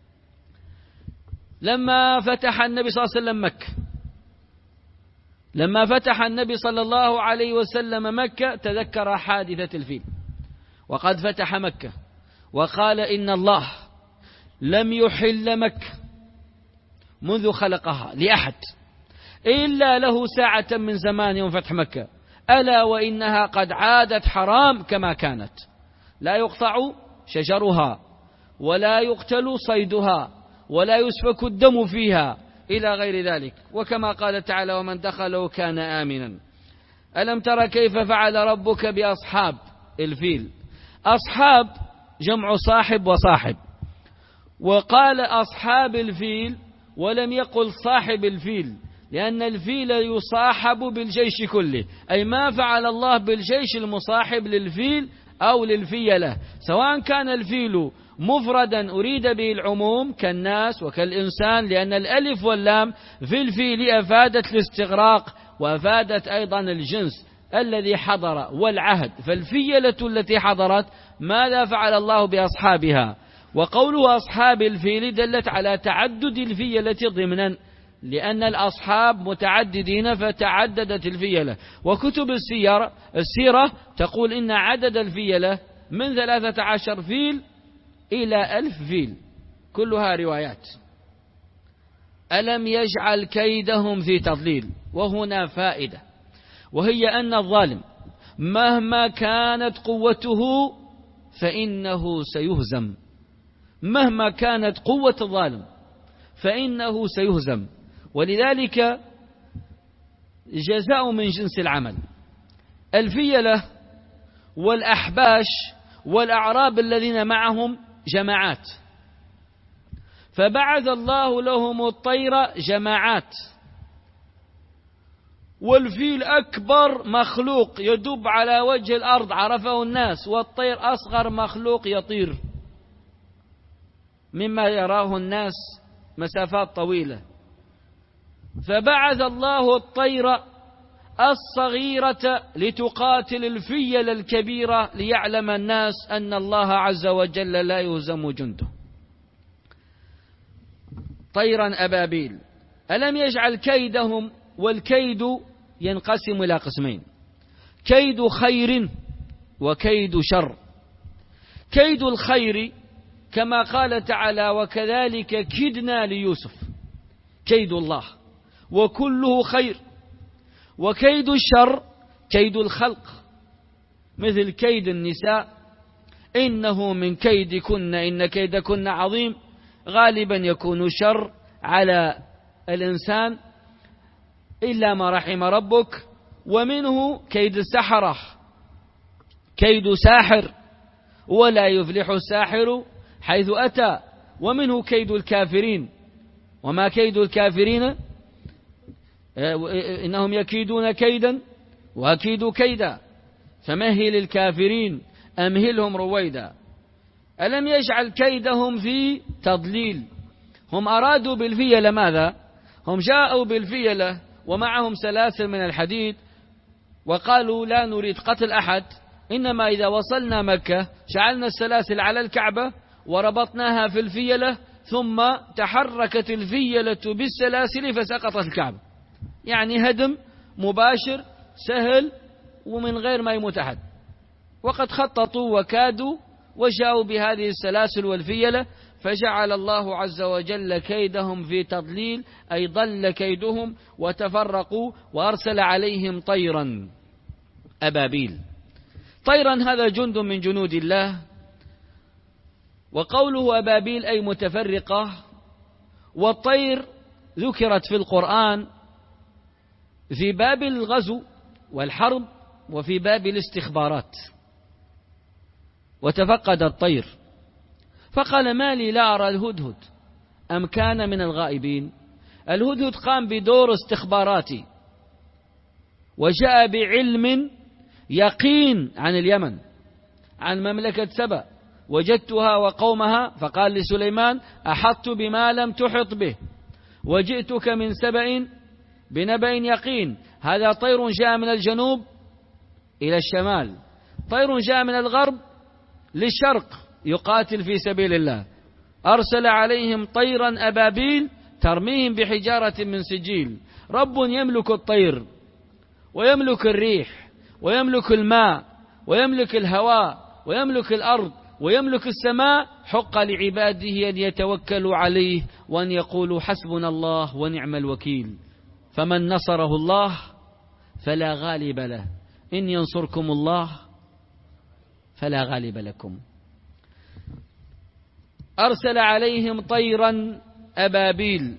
لما فتح النبي صلى الله عليه وسلم مكة لما فتح النبي صلى الله عليه وسلم مكة تذكر حادثة الفيل، وقد فتح مكة وقال إن الله لم يحل مكة منذ خلقها لأحد إلا له ساعة من زمان يوم فتح مكة، ألا وإنها قد عادت حرام كما كانت، لا يقطع شجرها ولا يقتل صيدها ولا يسفك الدم فيها إلى غير ذلك. وكما قال تعالى: ومن دخله كان آمنا. ألم ترى كيف فعل ربك بأصحاب الفيل؟ أصحاب جمع صاحب وصاحب، وقال أصحاب الفيل ولم يقل صاحب الفيل، لأن الفيل يصاحب بالجيش كله، أي ما فعل الله بالجيش المصاحب للفيل أو للفيلة، سواء كان الفيل مفردا أريد به العموم كالناس وكالإنسان، لأن الألف واللام في الفيل أفادت الاستغراق وأفادت أيضا الجنس الذي حضر والعهد. فالفيلة التي حضرت ماذا فعل الله بأصحابها؟ وقوله أصحاب الفيل دلت على تعدد الفيلة ضمنا، لأن الأصحاب متعددين فتعددت الفيلة. وكتب السير السيرة تقول إن عدد الفيلة من ثلاثة عشر فيل إلى ألف فيل، كلها روايات. ألم يجعل كيدهم في تضليل؟ وهنا فائدة، وهي أن الظالم مهما كانت قوته فإنه سيهزم، مهما كانت قوة الظالم فإنه سيهزم. ولذلك جزاء من جنس العمل. الفيلة والأحباش والأعراب الذين معهم جماعات، فبعث الله لهم الطير جماعات. والفيل أكبر مخلوق يدب على وجه الأرض عرفه الناس، والطير أصغر مخلوق يطير مما يراه الناس مسافات طويلة. فبعث الله الطير الصغيرة لتقاتل الفيل الكبيرة ليعلم الناس أن الله عز وجل لا يهزم جنده. طيرا أبابيل. ألم يجعل كيدهم، والكيد ينقسم إلى قسمين: كيد خير وكيد شر. كيد الخير كما قال تعالى: وكذلك كدنا ليوسف، كيد الله وكله خير. وكيد الشر كيد الخلق، مثل كيد النساء: إنه من كيدكن إن كيدكن عظيم. غالبا يكون شر على الإنسان إلا ما رحم ربك. ومنه كيد السحرة، كيد ساحر ولا يفلح الساحر حيث أتى. ومنه كيد الكافرين: وما كيد الكافرين إنهم يكيدون كيدا وأكيد كيدا فمهل الكافرين أمهلهم رويدا. ألم يجعل كيدهم في تضليل. هم أرادوا بالفيلة ماذا؟ هم جاءوا بالفيلة ومعهم سلاسل من الحديد، وقالوا لا نريد قتل أحد، إنما إذا وصلنا مكة جعلنا السلاسل على الكعبة وربطناها في الفيلة، ثم تحركت الفيلة بالسلاسل فسقطت الكعبة. يعني هدم مباشر سهل ومن غير ما يموت أحد. وقد خططوا وكادوا وجاءوا بهذه السلاسل والفيلة، فجعل الله عز وجل كيدهم في تضليل، أي ضل كيدهم وتفرقوا، وأرسل عليهم طيرا أبابيل. طيرا هذا جند من جنود الله. وقوله أبابيل أي متفرقة. والطير ذكرت في القرآن في باب الغزو والحرب وفي باب الاستخبارات. وتفقد الطير فقال: ما لي لا أرى الهدهد أم كان من الغائبين. الهدهد قام بدور استخباراتي وجاء بعلم يقين عن اليمن، عن مملكة سبأ، وجدتها وقومها. فقال لسليمان: أحطت بما لم تحط به وجئتك من سبأ بنبأ يقين. هذا طير جاء من الجنوب إلى الشمال، طير جاء من الغرب للشرق يقاتل في سبيل الله. أرسل عليهم طيرا أبابيل ترميهم بحجارة من سجيل. رب يملك الطير ويملك الريح ويملك الماء ويملك الهواء ويملك الأرض ويملك السماء. حق لعباده أن يتوكلوا عليه وأن يقولوا حسبنا الله ونعم الوكيل. فمن نصره الله فلا غالب له، إن ينصركم الله فلا غالب لكم. أرسل عليهم طيرا أبابيل،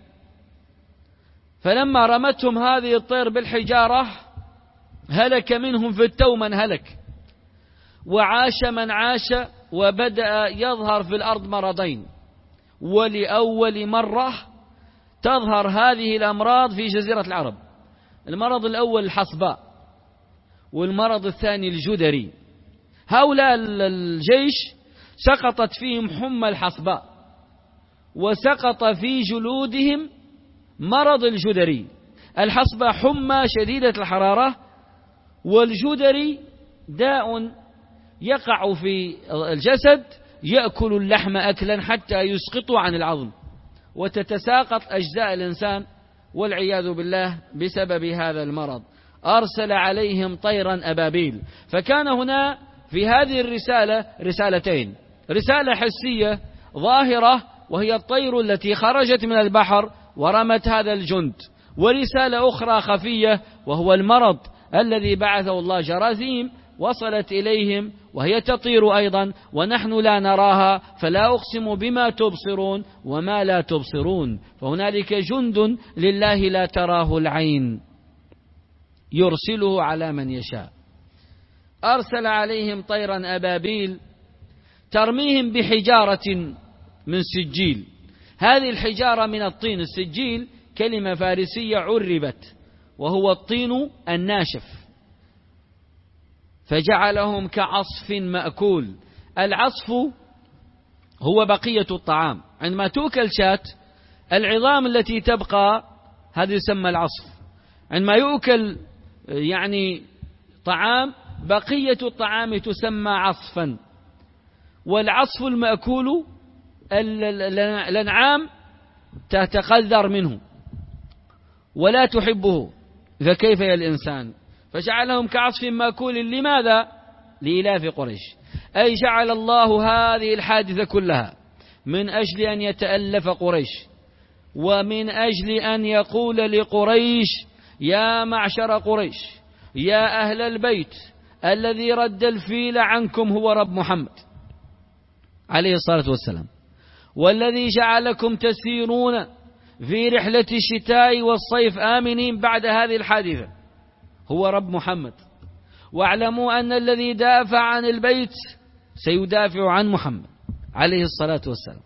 فلما رمتهم هذه الطير بالحجارة هلك منهم في التو من هلك، وعاش من عاش، وبدأ يظهر في الأرض مرضين. ولأول مرة تظهر هذه الأمراض في جزيرة العرب. المرض الأول الحصباء، والمرض الثاني الجدري. هؤلاء الجيش سقطت فيهم حمى الحصباء، وسقط في جلودهم مرض الجدري. الحصباء حمى شديدة الحرارة، والجدري داء يقع في الجسد يأكل اللحم أكلا حتى يسقط عن العظم، وتتساقط أجزاء الإنسان والعياذ بالله بسبب هذا المرض. أرسل عليهم طيرا أبابيل. فكان هنا في هذه الرسالة رسالتين: رسالة حسية ظاهرة وهي الطير التي خرجت من البحر ورمت هذا الجند، ورسالة أخرى خفية وهو المرض الذي بعثه الله، جراثيم وصلت إليهم وهي تطير أيضا ونحن لا نراها، فلا أقسم بما تبصرون وما لا تبصرون. فهنالك جند لله لا تراه العين. يرسله على من يشاء. أرسل عليهم طيرا أبابيل ترميهم بحجارة من سجيل. هذه الحجارة من الطين. السجيل كلمة فارسية عربت وهو الطين الناشف، فجعلهم كعصف مأكول. العصف هو بقية الطعام. عندما تؤكل شاة العظام التي تبقى هذا يسمى العصف. عندما يؤكل يعني طعام بقية الطعام تسمى عصفا. والعصف المأكول الأنعام تتقذر منه ولا تحبه، فكيف يا الإنسان؟ فجعلهم كعصف مأكول. لماذا؟ لإلاف قريش. أي جعل الله هذه الحادثة كلها من أجل أن يتألف قريش، ومن أجل أن يقول لقريش يا معشر قريش يا أهل البيت الذي رد الفيل عنكم هو رب محمد عليه الصلاة والسلام، والذي جعلكم تسيرون في رحلة الشتاء والصيف آمنين بعد هذه الحادثة هو رب محمد. واعلموا أن الذي دافع عن البيت سيدافع عن محمد عليه الصلاة والسلام.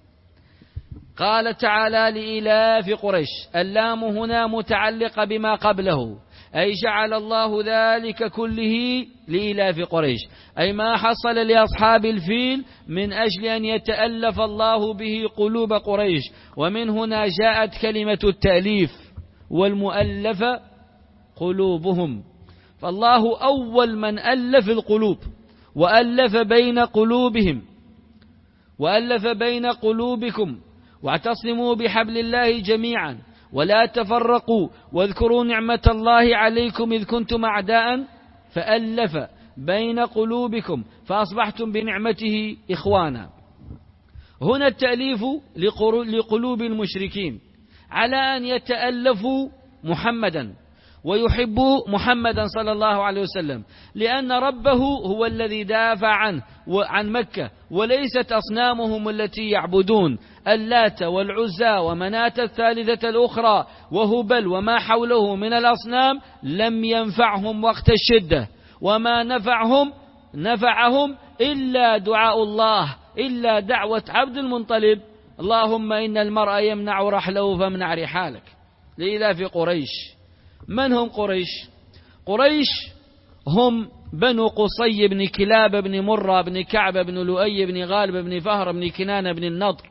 قال تعالى لإلاف قريش. اللام هنا متعلقة بما قبله، أي جعل الله ذلك كله لإلاف قريش، أي ما حصل لأصحاب الفيل من أجل أن يتألف الله به قلوب قريش. ومن هنا جاءت كلمة التأليف والمؤلف قلوبهم. فالله أول من ألف القلوب وألف بين قلوبهم وألف بين قلوبكم واعتصموا بحبل الله جميعا ولا تفرقوا واذكروا نعمة الله عليكم إذ كنتم أعداء فألف بين قلوبكم فأصبحتم بنعمته إخوانا. هنا التأليف لقلوب المشركين على أن يتألفوا محمدا ويحبوا محمدا صلى الله عليه وسلم، لأن ربه هو الذي دافع عنه عن مكة، وليست أصنامهم التي يعبدون اللات والعزى ومناة الثالثة الأخرى وهبل وما حوله من الأصنام لم ينفعهم وقت الشدة، وما نفعهم نفعهم إلا دعاء الله، إلا دعوة عبد المطلب اللهم إن المرء يمنع رحله فامنع رحالك. لإلاف قريش. من هم قريش؟ قريش هم بنو قصي بن كلاب بن مرة بن كعب بن لؤي بن غالب بن فهر بن كنانة بن النضر.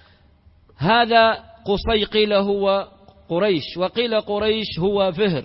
هذا قصي قيل هو قريش، وقيل قريش هو فهر.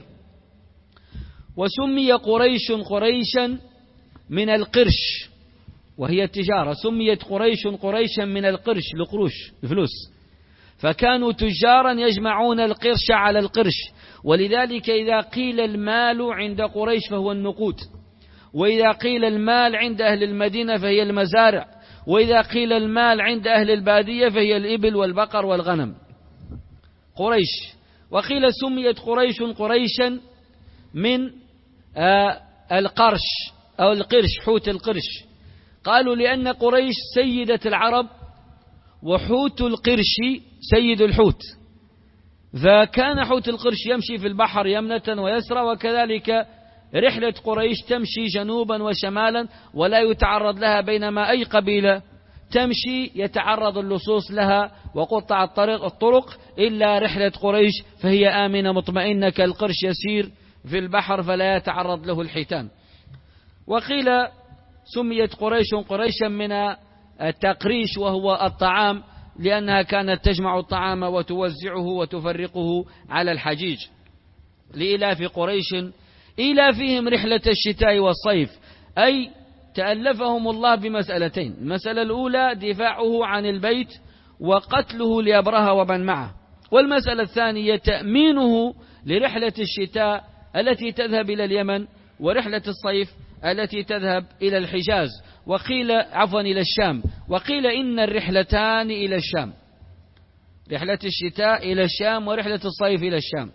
وسمي قريش قريشا من القرش وهي التجارة. سميت قريش قريشا من القرش لقروش الفلوس، فكانوا تجارا يجمعون القرش على القرش. ولذلك إذا قيل المال عند قريش فهو النقود، وإذا قيل المال عند أهل المدينة فهي المزارع، وإذا قيل المال عند أهل البادية فهي الإبل والبقر والغنم. قريش. وقيل سميت قريش قريشا من آه القرش أو القرش، حوت القرش. قالوا لأن قريش سيدة العرب وحوت القرش سيد الحوت، فكان حوت القرش يمشي في البحر يمنة ويسرى، وكذلك رحلة قريش تمشي جنوبا وشمالا ولا يتعرض لها، بينما أي قبيلة تمشي يتعرض اللصوص لها وقطع الطريق الطرق، إلا رحلة قريش فهي آمنة مطمئنة كالقرش يسير في البحر فلا يتعرض له الحيتان. وقيل سميت قريش قريشا من التقريش وهو الطعام، لأنها كانت تجمع الطعام وتوزعه وتفرقه على الحجيج. لإلاف قريش إلافهم رحلة الشتاء والصيف، أي تألفهم الله بمسألتين. المسألة الأولى دفاعه عن البيت وقتله لأبرهة ومن معه، والمسألة الثانية تأمينه لرحلة الشتاء التي تذهب إلى اليمن ورحلة الصيف التي تذهب إلى الحجاز وقيل عفوا إلى الشام. وقيل إن الرحلتان إلى الشام، رحلة الشتاء إلى الشام ورحلة الصيف إلى الشام.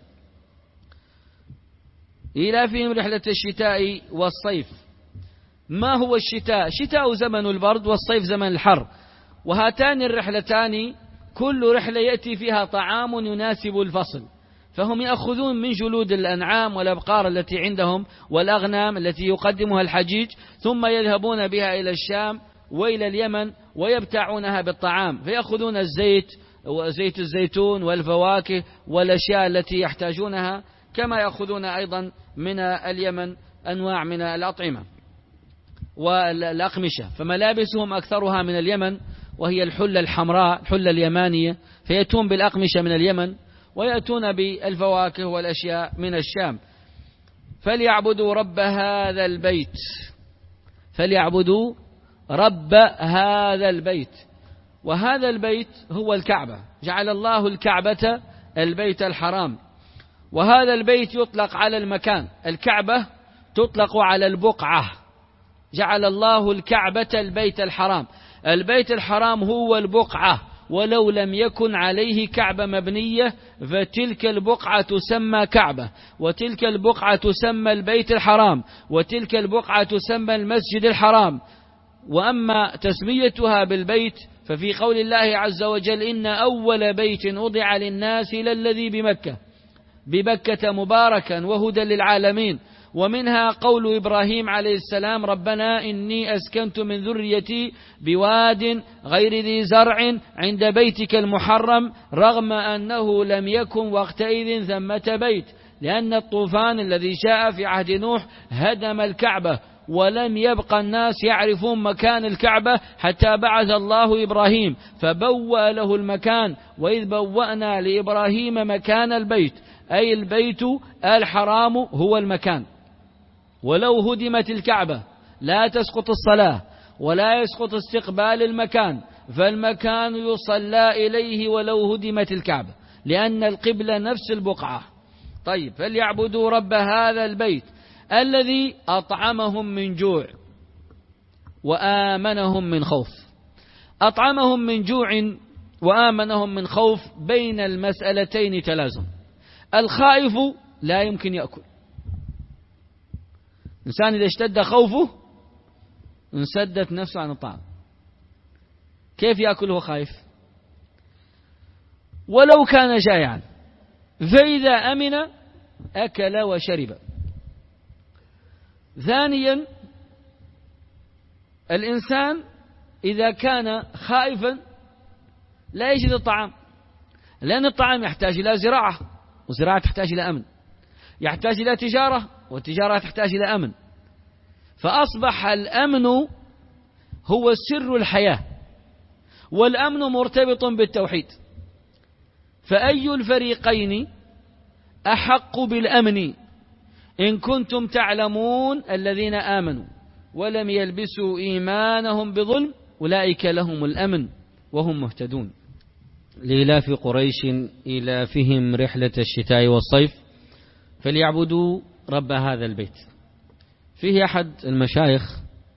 إلافهم رحلة الشتاء والصيف. ما هو الشتاء؟ شتاء زمن البرد والصيف زمن الحر، وهاتان الرحلتان كل رحلة يأتي فيها طعام يناسب الفصل، فهم يأخذون من جلود الأنعام والأبقار التي عندهم والأغنام التي يقدمها الحجيج، ثم يذهبون بها إلى الشام وإلى اليمن ويبتاعونها بالطعام، فيأخذون الزيت وزيت الزيتون والفواكه والأشياء التي يحتاجونها، كما يأخذون أيضا من اليمن أنواع من الأطعمة والأقمشة. فملابسهم أكثرها من اليمن، وهي الحلة الحمراء، الحلة اليمانية، فيأتون بالأقمشة من اليمن ويأتون بالفواكه والأشياء من الشام. فليعبدوا رب هذا البيت، فليعبدوا رب هذا البيت. وهذا البيت هو الكعبة، جعل الله الكعبة البيت الحرام. وهذا البيت يطلق على المكان، الكعبة تطلق على البقعة، جعل الله الكعبة البيت الحرام. البيت الحرام هو البقعة، ولو لم يكن عليه كعبة مبنية فتلك البقعة تسمى كعبة، وتلك البقعة تسمى البيت الحرام، وتلك البقعة تسمى المسجد الحرام. وأما تسميتها بالبيت ففي قول الله عز وجل: إن أول بيت وضع للناس للذي بمكة ببكة مباركا وهدى للعالمين. ومنها قول إبراهيم عليه السلام: ربنا إني أسكنت من ذريتي بواد غير ذي زرع عند بيتك المحرم، رغم أنه لم يكن وقتئذ ثمة بيت، لأن الطوفان الذي جاء في عهد نوح هدم الكعبة، ولم يبقى الناس يعرفون مكان الكعبة حتى بعث الله إبراهيم فبوأ له المكان. وإذ بوأنا لإبراهيم مكان البيت، أي البيت الحرام هو المكان. ولو هدمت الكعبة لا تسقط الصلاة ولا يسقط استقبال المكان، فالمكان يصلى إليه ولو هدمت الكعبة، لأن القبلة نفس البقعة. طيب، فليعبدوا رب هذا البيت الذي أطعمهم من جوع وآمنهم من خوف. أطعمهم من جوع وآمنهم من خوف، بين المسألتين تلازم. الخائف لا يمكن يأكل. الإنسان إذا اشتد خوفه انسدت نفسه عن الطعام، كيف يأكل وهو خائف؟ ولو كان جائعا، فإذا أمن أكل وشرب. ثانيا، الإنسان إذا كان خائفا لا يجد الطعام، لأن الطعام يحتاج إلى زراعة، وزراعة تحتاج إلى أمن، يحتاج إلى تجارة، والتجارة تحتاج إلى أمن. فأصبح الأمن هو سر الحياة، والأمن مرتبط بالتوحيد. فأي الفريقين أحق بالأمن إن كنتم تعلمون الذين آمنوا ولم يلبسوا إيمانهم بظلم أولئك لهم الأمن وهم مهتدون. لإلاف قريش إلافهم رحلة الشتاء والصيف فليعبدوا رب هذا البيت. فيه أحد المشايخ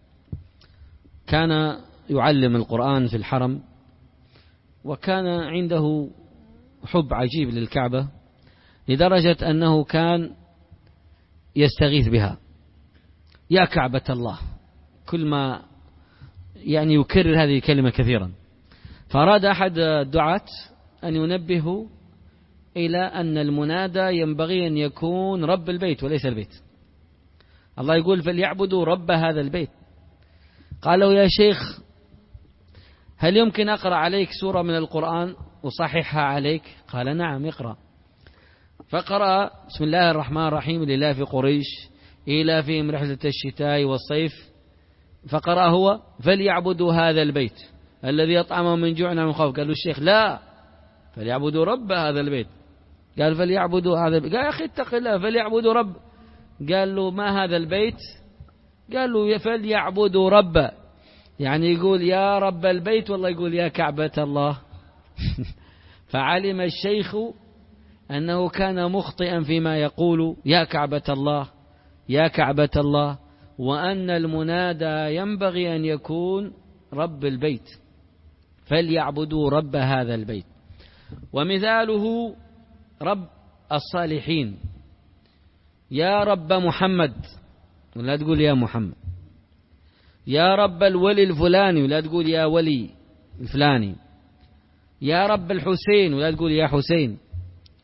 كان يعلم القرآن في الحرم، وكان عنده حب عجيب للكعبة لدرجة أنه كان يستغيث بها: يا كعبة الله، كل ما يعني يكرر هذه الكلمة كثيرا. فأراد أحد الدعاة أن ينبهه إلى أن المنادى ينبغي أن يكون رب البيت وليس البيت. الله يقول: فليعبدوا رب هذا البيت. قالوا: يا شيخ، هل يمكن أقرأ عليك سورة من القرآن وصححها عليك؟ قال: نعم، اقرأ. فقرأ: بسم الله الرحمن الرحيم، لإلاف قريش إلافهم رحلة الشتاء والصيف. فقرأ هو: فليعبدوا هذا البيت الذي أطعمهم من جوع ومن خوف. قالوا الشيخ: لا، فليعبدوا رب هذا البيت. قال: فليعبدوا هذا البيت. قال: يا أخي اتق الله، فليعبدوا رب. قال له: ما هذا البيت؟ قال له: فليعبدوا رب، يعني يقول يا رب البيت والله يقول يا كعبة الله. فعلم الشيخ أنه كان مخطئا فيما يقول يا كعبة الله يا كعبة الله، وأن المنادى ينبغي أن يكون رب البيت، فليعبدوا رب هذا البيت. ومثاله رب الصالحين: يا رب محمد، ولا تقول يا محمد. يا رب الولي الفلاني، ولا تقول يا ولي الفلاني. يا رب الحسين، ولا تقول يا حسين.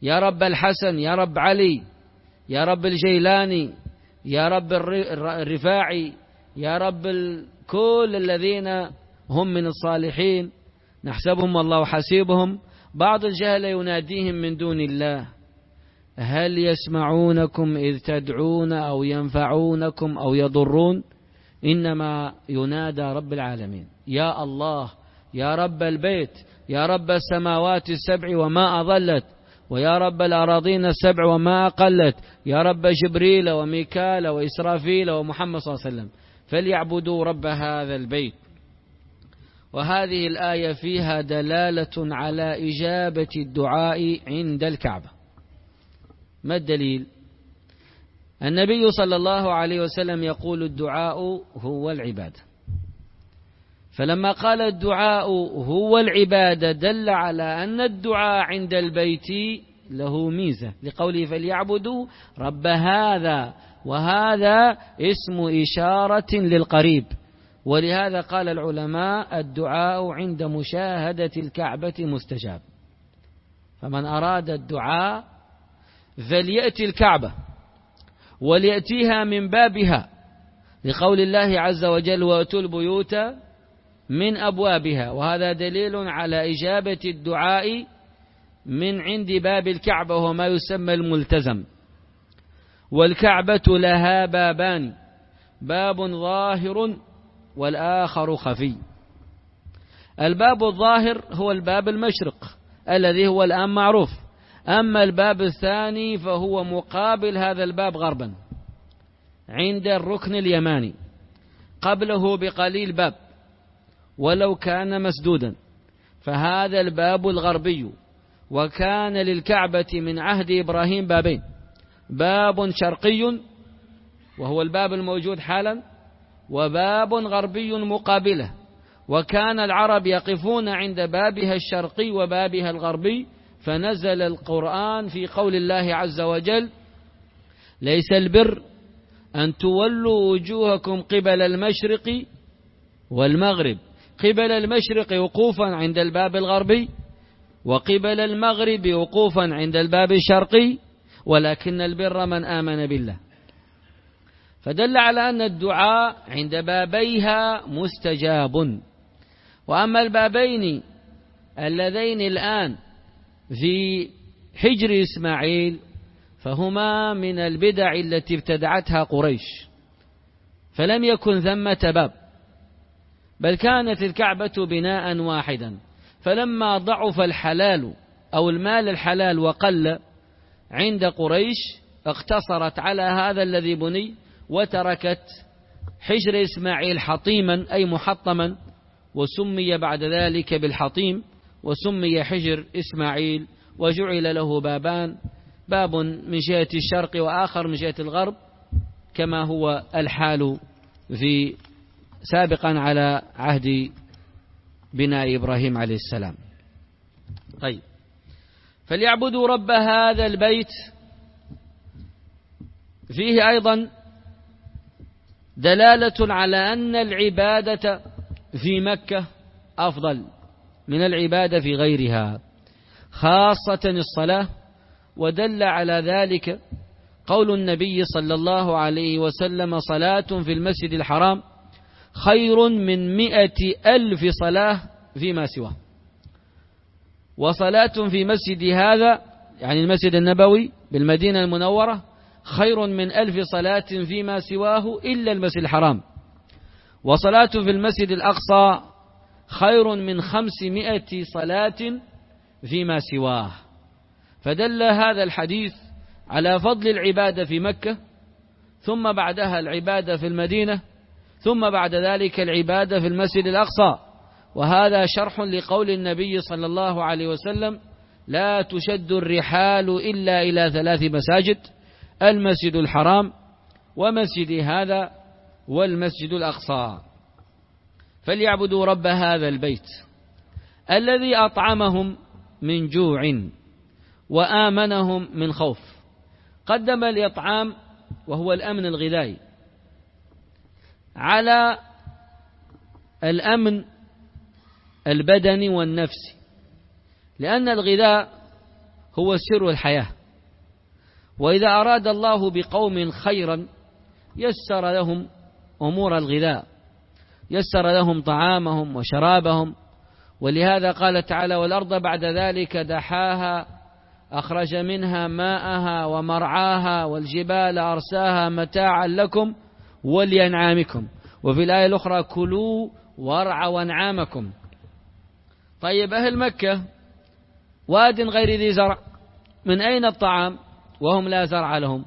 يا رب الحسن، يا رب علي، يا رب الجيلاني، يا رب الرفاعي، يا رب كل الذين هم من الصالحين نحسبهم والله حسيبهم. بعض الجهل يناديهم من دون الله: هل يسمعونكم إذ تدعون أو ينفعونكم أو يضرون؟ إنما ينادى رب العالمين: يا الله، يا رب البيت، يا رب السماوات السبع وما أضلت، ويا رب الأراضين السبع وما أقلت، يا رب جبريل وميكال وإسرافيل ومحمد صلى الله عليه وسلم، فليعبدوا رب هذا البيت. وهذه الآية فيها دلالة على إجابة الدعاء عند الكعبة. ما الدليل؟ النبي صلى الله عليه وسلم يقول: الدعاء هو العبادة. فلما قال الدعاء هو العبادة دل على أن الدعاء عند البيت له ميزة، لقوله: فليعبدوا رب هذا، وهذا اسم إشارة للقريب. ولهذا قال العلماء: الدعاء عند مشاهدة الكعبة مستجاب. فمن أراد الدعاء فليأتي الكعبة وليأتيها من بابها، لقول الله عز وجل: وأتوا البيوت من أبوابها. وهذا دليل على إجابة الدعاء من عند باب الكعبة، وما يسمى الملتزم. والكعبة لها بابان: باب ظاهر والآخر خفي. الباب الظاهر هو الباب المشرق الذي هو الآن معروف، أما الباب الثاني فهو مقابل هذا الباب غربا عند الركن اليماني، قبله بقليل باب ولو كان مسدودا، فهذا الباب الغربي. وكان للكعبة من عهد إبراهيم بابين: باب شرقي وهو الباب الموجود حالا، وباب غربي مقابله. وكان العرب يقفون عند بابها الشرقي وبابها الغربي، فنزل القرآن في قول الله عز وجل: ليس البر أن تولوا وجوهكم قبل المشرق والمغرب. قبل المشرق وقوفا عند الباب الغربي، وقبل المغرب وقوفا عند الباب الشرقي، ولكن البر من آمن بالله. فدل على أن الدعاء عند بابيها مستجاب. وأما البابين اللذين الآن في حجر إسماعيل فهما من البدع التي ابتدعتها قريش، فلم يكن ثمة باب، بل كانت الكعبة بناء واحدا. فلما ضعف الحلال أو المال الحلال وقل عند قريش اقتصرت على هذا الذي بني، وتركت حجر إسماعيل حطيما أي محطما، وسمي بعد ذلك بالحطيم، وسمي حجر إسماعيل، وجعل له بابان: باب من جهة الشرق وآخر من جهة الغرب، كما هو الحال في سابقا على عهد بناء إبراهيم عليه السلام. طيب، فليعبدوا رب هذا البيت فيه أيضا دلالة على أن العبادة في مكة أفضل من العبادة في غيرها، خاصة الصلاة. ودل على ذلك قول النبي صلى الله عليه وسلم: صلاة في المسجد الحرام خير من مئة ألف صلاة فيما سواه. وصلاة في مسجد هذا يعني المسجد النبوي بالمدينة المنورة خير من ألف صلاة فيما سواه إلا المسجد الحرام. وصلاة في المسجد الأقصى خير من خمسمائة صلاة فيما سواه. فدل هذا الحديث على فضل العبادة في مكة، ثم بعدها العبادة في المدينة، ثم بعد ذلك العبادة في المسجد الأقصى. وهذا شرح لقول النبي صلى الله عليه وسلم: لا تشد الرحال إلا إلى ثلاث مساجد: المسجد الحرام، ومسجد هذا، والمسجد الأقصى. فليعبدوا رب هذا البيت الذي أطعمهم من جوع وآمنهم من خوف. قدم الإطعام وهو الأمن الغذائي على الأمن البدني والنفسي، لأن الغذاء هو سر الحياة. وإذا أراد الله بقوم خيرا يسر لهم أمور الغذاء، يسر لهم طعامهم وشرابهم. ولهذا قال تعالى: والأرض بعد ذلك دحاها أخرج منها ماءها ومرعاها والجبال أرساها متاعا لكم ولأنعامكم. وفي الآية الأخرى: كلوا وارعوا أنعامكم. طيب أهل مكة واد غير ذي زرع، من أين الطعام وهم لا زرع لهم؟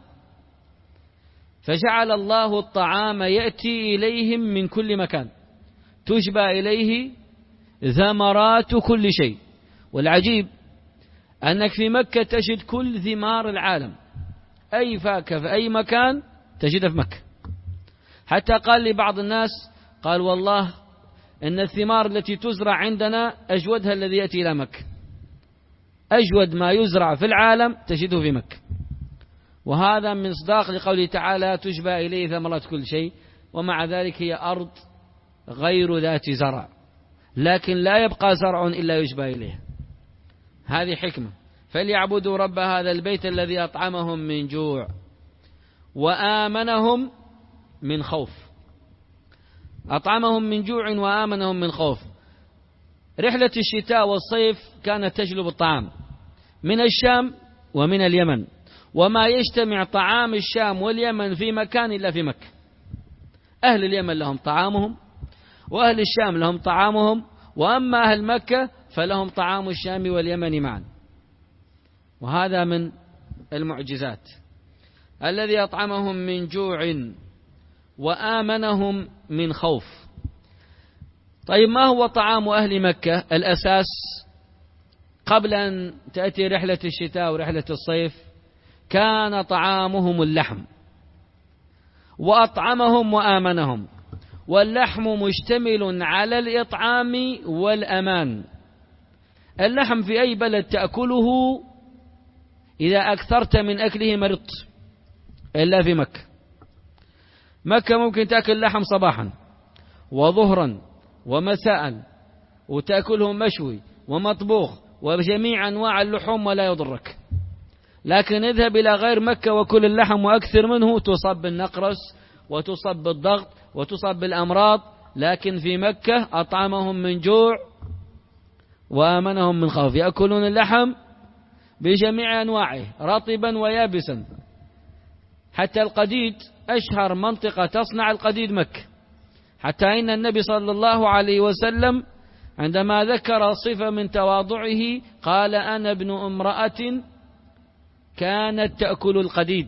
فجعل الله الطعام يأتي إليهم من كل مكان، تشبع إليه ثمرات كل شيء. والعجيب أنك في مكة تجد كل ثمار العالم، أي فاكهة في أي مكان تجدها في مكة. حتى قال لي بعض الناس، قال: والله إن الثمار التي تزرع عندنا أجودها الذي يأتي إلى مكة، أجود ما يزرع في العالم تجده في مكة. وهذا من مصداق لقوله تعالى: تشبع إليه ثمرات كل شيء. ومع ذلك هي أرض غير ذات زرع، لكن لا يبقى زرع إلا يشبع إليه. هذه حكمة. فليعبدوا رب هذا البيت الذي أطعمهم من جوع وآمنهم من خوف. أطعمهم من جوع وآمنهم من خوف. رحلة الشتاء والصيف كانت تجلب الطعام من الشام ومن اليمن، وما يجتمع طعام الشام واليمن في مكان إلا في مكة. أهل اليمن لهم طعامهم، وأهل الشام لهم طعامهم، وأما أهل مكة فلهم طعام الشام واليمن معا. وهذا من المعجزات. الذي أطعمهم من جوع وآمنهم من خوف. طيب ما هو طعام أهل مكة الأساس قبل أن تأتي رحلة الشتاء ورحلة الصيف؟ كان طعامهم اللحم، وأطعمهم وآمنهم. واللحم مشتمل على الإطعام والأمان. اللحم في أي بلد تأكله إذا أكثرت من أكله مرضت، إلا في مكة. مكة ممكن تأكل لحم صباحا وظهرا ومساء، وتأكله مشوي ومطبوخ وجميع أنواع اللحوم ولا يضرك. لكن اذهب إلى غير مكة وكل اللحم وأكثر منه، تصاب بالنقرس وتصاب بالضغط وتصاب بالأمراض. لكن في مكة أطعمهم من جوع وآمنهم من خوف. يأكلون اللحم بجميع أنواعه رطبا ويابسا. حتى القديد، أشهر منطقة تصنع القديد مكة. حتى إن النبي صلى الله عليه وسلم عندما ذكر صفة من تواضعه قال: أنا ابن امرأة كانت تأكل القديد.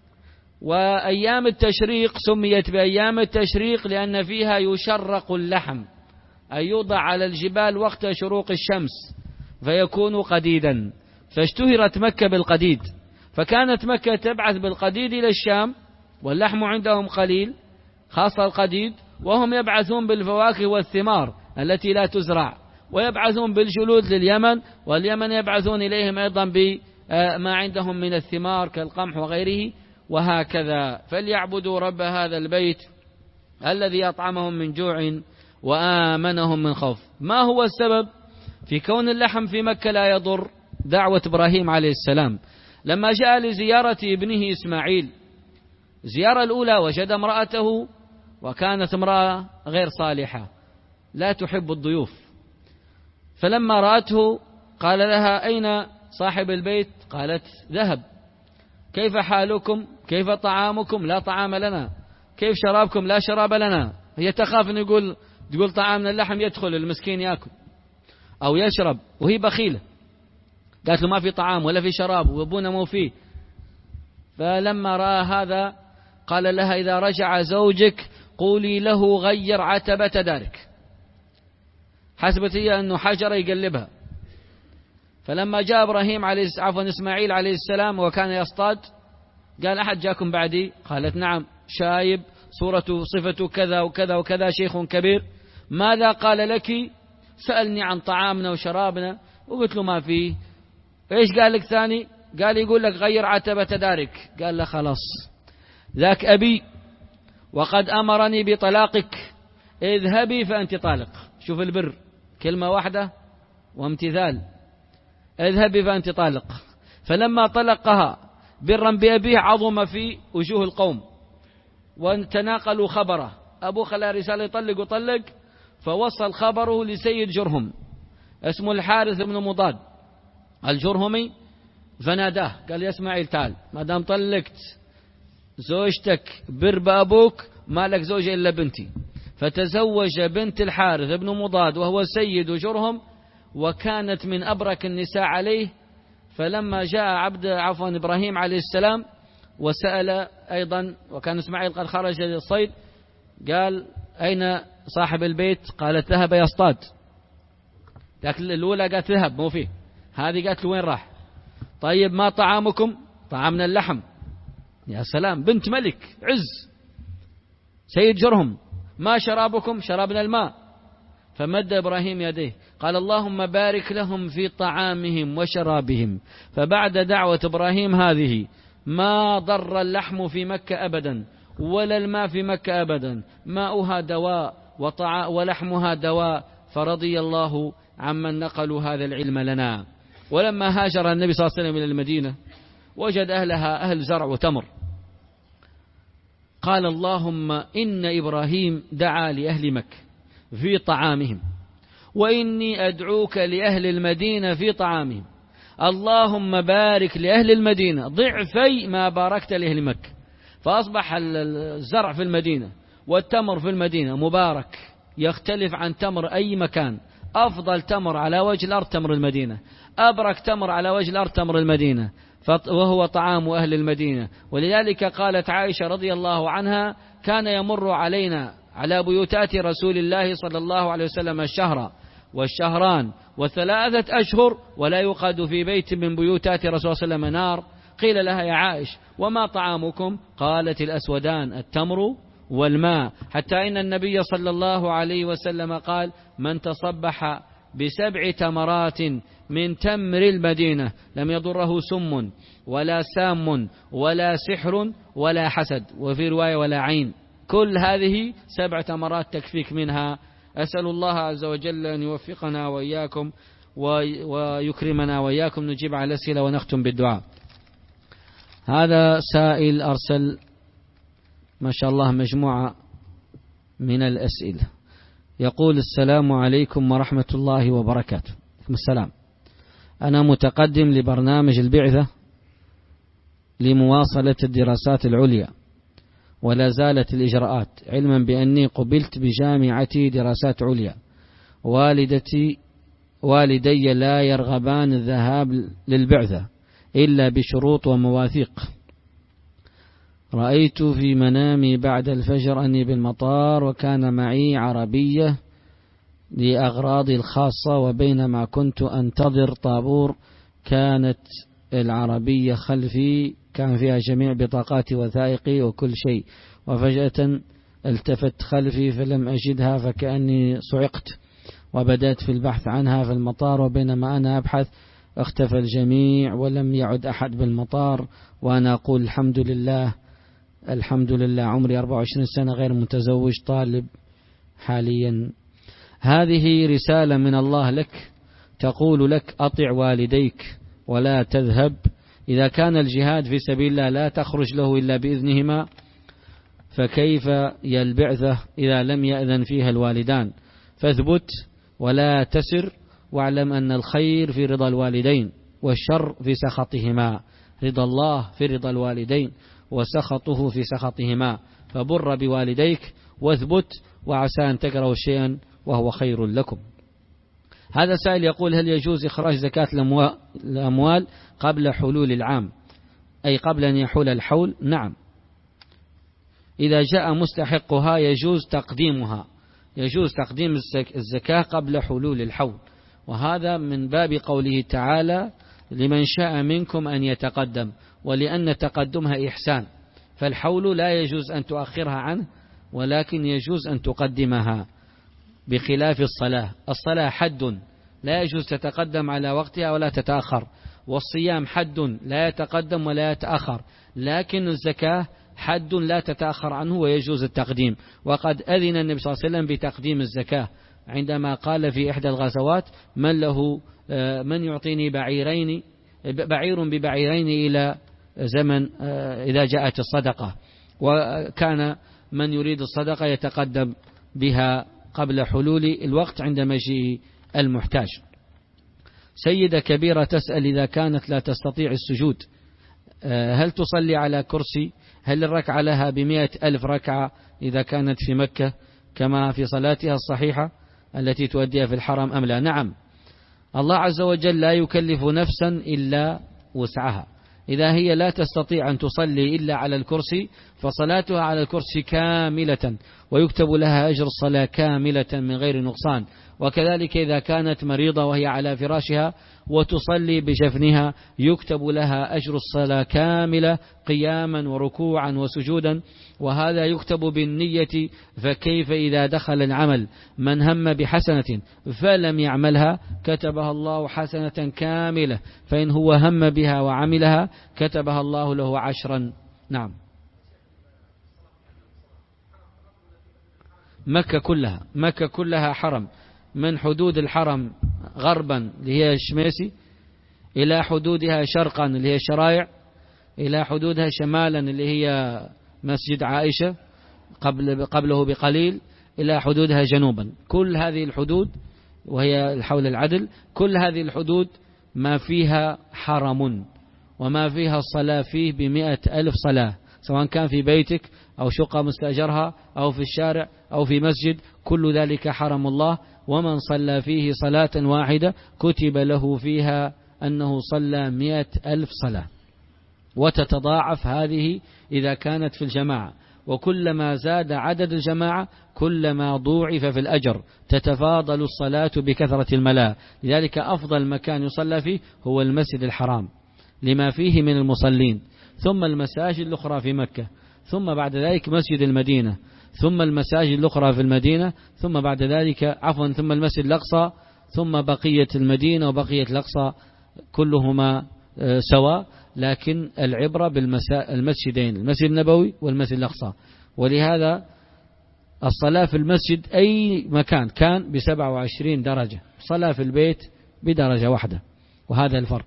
وأيام التشريق سميت بأيام التشريق لأن فيها يشرق اللحم، أي يوضع على الجبال وقت شروق الشمس فيكون قديدا، فاشتهرت مكة بالقديد. فكانت مكة تبعث بالقديد إلى الشام، واللحم عندهم قليل خاصة القديد، وهم يبعثون بالفواكه والثمار التي لا تزرع، ويبعثون بالجلود لليمن، واليمن يبعثون إليهم أيضا بما عندهم من الثمار كالقمح وغيره، وهكذا. فليعبدوا رب هذا البيت الذي أطعمهم من جوع وآمنهم من خوف. ما هو السبب في كون اللحم في مكة لا يضر؟ دعوة إبراهيم عليه السلام لما جاء لزيارة ابنه إسماعيل. زيارة الأولى وجد امرأته، وكانت امرأة غير صالحة لا تحب الضيوف. فلما رأته قال لها: أين صاحب البيت؟ قالت: ذهب. كيف حالكم؟ كيف طعامكم؟ لا طعام لنا. كيف شرابكم؟ لا شراب لنا. هي تخاف أن يقول تقول طعامنا اللحم يدخل المسكين يأكل أو يشرب، وهي بخيلة. قالت له: ما في طعام ولا في شراب وابونا مو فيه. فلما رأى هذا قال لها: إذا رجع زوجك قولي له غير عتبة دارك. حسبت هي أنه حجر يقلبها. فلما جاء إبراهيم عليه عفوا إسماعيل عليه السلام وكان يصطاد، قال: أحد جاكم بعدي؟ قالت: نعم، شايب، صورته صفته كذا وكذا وكذا، شيخ كبير. ماذا قال لك؟ سألني عن طعامنا وشرابنا وقلت له ما فيه. إيش قال لك ثاني؟ قال يقول لك غير عتبة دارك. قال له: خلاص، ذاك أبي وقد أمرني بطلاقك، اذهبي فأنت طالق. شوف البر، كلمة واحدة وامتثال. اذهبي فأنت طالق. فلما طلقها برا بأبيه عظم في وجوه القوم وتناقلوا خبره. أبوه خلى رسالة يطلق وطلق، فوصل خبره لسيد جرهم اسمه الحارث بن مضاد الجرهمي، فناداه قال يا إسماعيل تعال، ما دام طلقت زوجتك بر بأبوك ما لك زوجة إلا بنتي. فتزوج بنت الحارث بن مضاد وهو سيد جرهم، وكانت من أبرك النساء عليه. فلما جاء عبد عفوا إبراهيم عليه السلام وسأل أيضا، وكان إسماعيل قد خرج للصيد، قال أين صاحب البيت؟ قالت ذهب يصطاد. لكن الأولى قالت ذهب مو فيه، هذه قالت له وين راح؟ طيب ما طعامكم؟ طعامنا اللحم. يا سلام، بنت ملك عز سيد جرهم. ما شرابكم؟ شربنا الماء. فمد إبراهيم يديه قال اللهم بارك لهم في طعامهم وشرابهم. فبعد دعوة إبراهيم هذه ما ضر اللحم في مكة أبدا ولا الماء في مكة أبدا، ماؤها دواء وطع... ولحمها دواء. فرضي الله عمن نقلوا هذا العلم لنا. ولما هاجر النبي صلى الله عليه وسلم إلى المدينة وجد أهلها أهل زرع وتمر، قال اللهم إن إبراهيم دعا لأهل مكة في طعامهم، وإني أدعوك لأهل المدينة في طعامهم، اللهم بارك لأهل المدينة ضعفي ما باركت لأهل مكة. فأصبح الزرع في المدينة والتمر في المدينة مبارك، يختلف عن تمر أي مكان. أفضل تمر على وجه الأرض تمر المدينة، أبرك تمر على وجه الأرض تمر المدينة، وهو طعام أهل المدينة. ولذلك قالت عائشة رضي الله عنها كان يمر علينا على بيوتات رسول الله صلى الله عليه وسلم الشهر والشهران وثلاثة أشهر ولا يوقد في بيت من بيوتات رسول الله صلى الله عليه وسلم نار. قيل لها يا عائش وما طعامكم؟ قالت الأسودان التمر والماء. حتى إن النبي صلى الله عليه وسلم قال من تصبح بسبع تمرات من تمر المدينة لم يضره سم ولا سام ولا سحر ولا حسد، وفي رواية ولا عين. كل هذه سبع تمرات تكفيك منها. أسأل الله عز وجل أن يوفقنا وإياكم ويكرمنا وإياكم. نجيب على الأسئلة ونختم بالدعاء. هذا سائل أرسل ما شاء الله مجموعة من الأسئلة، يقول السلام عليكم ورحمة الله وبركاته. السلام، أنا متقدم لبرنامج البعثة لمواصلة الدراسات العليا ولا زالت الإجراءات، علما بأني قبلت بجامعتي دراسات عليا. والدتي والدي لا يرغبان الذهاب للبعثة إلا بشروط ومواثيق. رأيت في منامي بعد الفجر أني بالمطار وكان معي عربية لأغراضي الخاصة، وبينما كنت أنتظر طابور كانت العربية خلفي كان فيها جميع بطاقاتي وثائقي وكل شيء، وفجأة التفت خلفي فلم أجدها فكأني صعقت وبدأت في البحث عنها في المطار، وبينما أنا أبحث اختفى الجميع ولم يعد أحد بالمطار، وأنا أقول الحمد لله الحمد لله. عمري أربعة وعشرين سنة، غير متزوج، طالب حاليا. هذه رسالة من الله لك تقول لك أطع والديك ولا تذهب. إذا كان الجهاد في سبيل الله لا تخرج له إلا بإذنهما، فكيف البعثة إذا لم يأذن فيها الوالدان؟ فاثبت ولا تسر، واعلم أن الخير في رضا الوالدين والشر في سخطهما. رضا الله في رضا الوالدين وسخطه في سخطهما، فبر بوالديك واثبت، وعسى أن تكرهوا شيئا وهو خير لكم. هذا سائل يقول هل يجوز إخراج زكاة الأموال قبل حلول العام، أي قبل أن يحول الحول؟ نعم، إذا جاء مستحقها يجوز تقديمها، يجوز تقديم الزكاة قبل حلول الحول. وهذا من باب قوله تعالى لمن شاء منكم أن يتقدم، ولأن تقدمها إحسان، فالحول لا يجوز أن تؤخرها عنه، ولكن يجوز أن تقدمها، بخلاف الصلاة. الصلاة حد لا يجوز تتقدم على وقتها ولا تتأخر، والصيام حد لا يتقدم ولا يتأخر، لكن الزكاة حد لا تتأخر عنه ويجوز التقديم. وقد أذن النبي صلى الله عليه وسلم بتقديم الزكاة عندما قال في إحدى الغزوات من له من يعطيني بعيرين بعير ببعيرين إلى زمن إذا جاءت الصدقة، وكان من يريد الصدقة يتقدم بها قبل حلول الوقت عند مجيء المحتاج. سيدة كبيرة تسأل إذا كانت لا تستطيع السجود هل تصلي على كرسي؟ هل الركعة لها بمئة ألف ركعة إذا كانت في مكة كما في صلاتها الصحيحة التي تؤديها في الحرم أم لا؟ نعم، الله عز وجل لا يكلف نفسا إلا وسعها. إذا هي لا تستطيع أن تصلي إلا على الكرسي فصلاتها على الكرسي كاملة ويكتب لها أجر الصلاة كاملة من غير نقصان. وكذلك إذا كانت مريضة وهي على فراشها وتصلي بجفنها يكتب لها أجر الصلاة كاملة قياما وركوعا وسجودا، وهذا يكتب بالنية. فكيف إذا دخل العمل من هم بحسنة فلم يعملها كتبها الله حسنة كاملة، فإن هو هم بها وعملها كتبها الله له عشرا. نعم، مكة كلها مكة كلها حرم، من حدود الحرم غربا اللي هي الشميسي إلى حدودها شرقا اللي هي الشرايع، إلى حدودها شمالا اللي هي مسجد عائشة قبل قبله بقليل، إلى حدودها جنوبا. كل هذه الحدود وهي حول العدل، كل هذه الحدود ما فيها حرم وما فيها الصلاة فيه بمئة ألف صلاة، سواء كان في بيتك أو شقة مستأجرها أو في الشارع أو في مسجد، كل ذلك حرم الله. ومن صلى فيه صلاة واحدة كتب له فيها أنه صلى مئة ألف صلاة، وتتضاعف هذه إذا كانت في الجماعة، وكلما زاد عدد الجماعة كلما ضوعف في الأجر، تتفاضل الصلاة بكثرة الملاء. لذلك أفضل مكان يصلى فيه هو المسجد الحرام لما فيه من المصلين، ثم المساجد الأخرى في مكة، ثم بعد ذلك مسجد المدينة، ثم المساجد الأخرى في المدينة، ثم بعد ذلك عفوا ثم المسجد الأقصى، ثم بقية المدينة وبقية الأقصى، كلهما سواء، لكن العبرة بالمسجدين، المسجد النبوي والمسجد الأقصى. ولهذا الصلاة في المسجد أي مكان كان بسبعة وعشرين درجة، صلاة في البيت بدرجة واحدة، وهذا الفرق.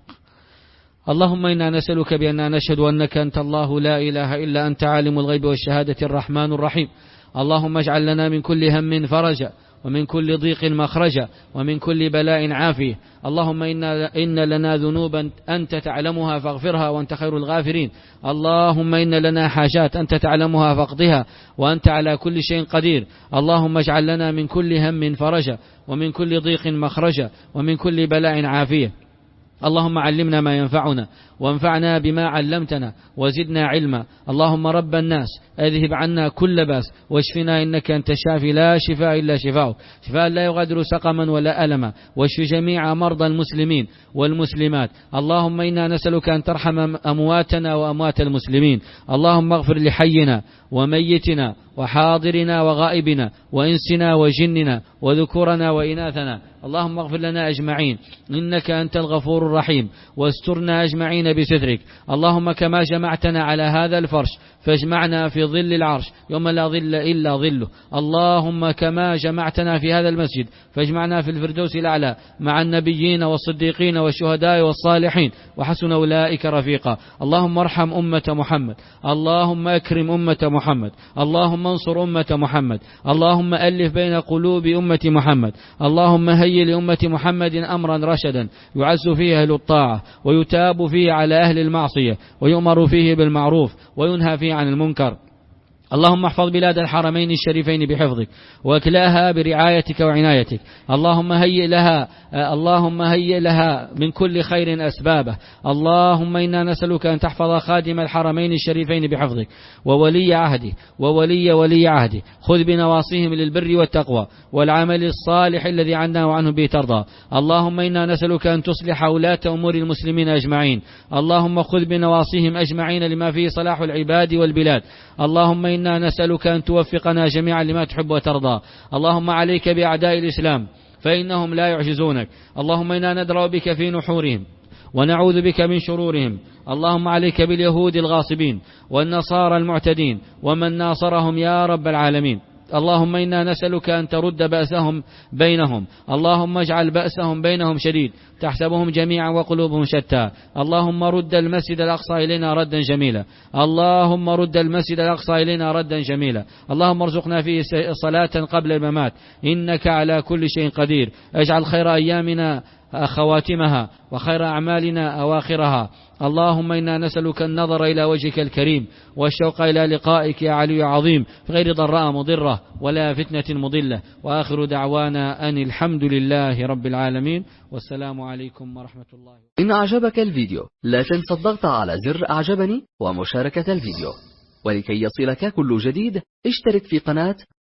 اللهم إنا نسألك بأننا نشهد أنك أنت الله لا إله إلا أنت عالم الغيب والشهادة الرحمن الرحيم. اللهم اجعل لنا من كل هم فرجا ومن كل ضيق مخرجا ومن كل بلاء عافية. اللهم إنا إن لنا ذنوبا أنت تعلمها فاغفرها وأنت خير الغافرين. اللهم إن لنا حاجات أنت تعلمها فاقضها وأنت على كل شيء قدير. اللهم اجعل لنا من كل هم فرجا ومن كل ضيق مخرجا ومن كل بلاء عافية. اللهم علمنا ما ينفعنا وانفعنا بما علمتنا وزدنا علما. اللهم رب الناس اذهب عنا كل باس واشفنا إنك أنت الشافي لا شفاء إلا شفاؤك، شفاء لا يغادر سقما ولا ألما، واشف جميع مرضى المسلمين والمسلمات. اللهم إنا نسألك أن ترحم أمواتنا وأموات المسلمين. اللهم اغفر لحينا وميتنا وحاضرنا وغائبنا وإنسنا وجننا وذكورنا وإناثنا. اللهم اغفر لنا أجمعين إنك أنت الغفور الرحيم، واسترنا أجمعين بسترك. اللهم كما جمعتنا على هذا الفرش فاجمعنا في ظل العرش يوم لا ظل إلا ظله. اللهم كما جمعتنا في هذا المسجد فاجمعنا في الفردوس الأعلى مع النبيين والصديقين والشهداء والصالحين وحسن أولئك رفيقا. اللهم ارحم أمة محمد، اللهم أكرم أمة محمد، اللهم انصر أمة محمد، اللهم ألف بين قلوب أمة محمد. اللهم هيئ لأمة محمد أمرا رشدا يعز فيه أهل الطاعة ويتاب فيه على أهل المعصية ويؤمر فيه بالمعروف وينهى فيه عن المنكر. اللهم احفظ بلاد الحرمين الشريفين بحفظك واكلاها برعايتك وعنايتك. اللهم هيئ لها اللهم هيئ لها من كل خير أسبابه. اللهم إنا نسألك أن تحفظ خادم الحرمين الشريفين بحفظك وولي عهده وولي ولي عهده، خذ بنواصيهم للبر والتقوى والعمل الصالح الذي عنا وعنه به ترضى. اللهم إنا نسألك أن تصلح ولاة أمور المسلمين أجمعين. اللهم خذ بنواصيهم أجمعين لما فيه صلاح العباد والبلاد. اللهم إنا نسألك أن توفقنا جميعا لما تحب وترضى. اللهم عليك بأعداء الإسلام فإنهم لا يعجزونك. اللهم إنا ندرأ بك في نحورهم ونعوذ بك من شرورهم. اللهم عليك باليهود الغاصبين والنصارى المعتدين ومن ناصرهم يا رب العالمين. اللهم إنا نسألك أن ترد بأسهم بينهم، اللهم اجعل بأسهم بينهم شديد، تحسبهم جميعا وقلوبهم شتى. اللهم رد المسجد الأقصى إلينا ردا جميلا، اللهم رد المسجد الأقصى إلينا ردا جميلا. اللهم ارزقنا فيه صلاة قبل الممات، إنك على كل شيء قدير. اجعل خير أيامنا خواتمها وخير أعمالنا أواخرها. اللهم إنا نسألك النظر إلى وجهك الكريم والشوق إلى لقائك يا علي عظيم، في غير ضراء مضرة ولا فتنة مضلة. وآخر دعوانا أن الحمد لله رب العالمين، والسلام عليكم ورحمة الله. إن أعجبك الفيديو لا تنسى الضغط على زر أعجبني ومشاركة الفيديو، ولكي يصلك كل جديد اشترك في قناة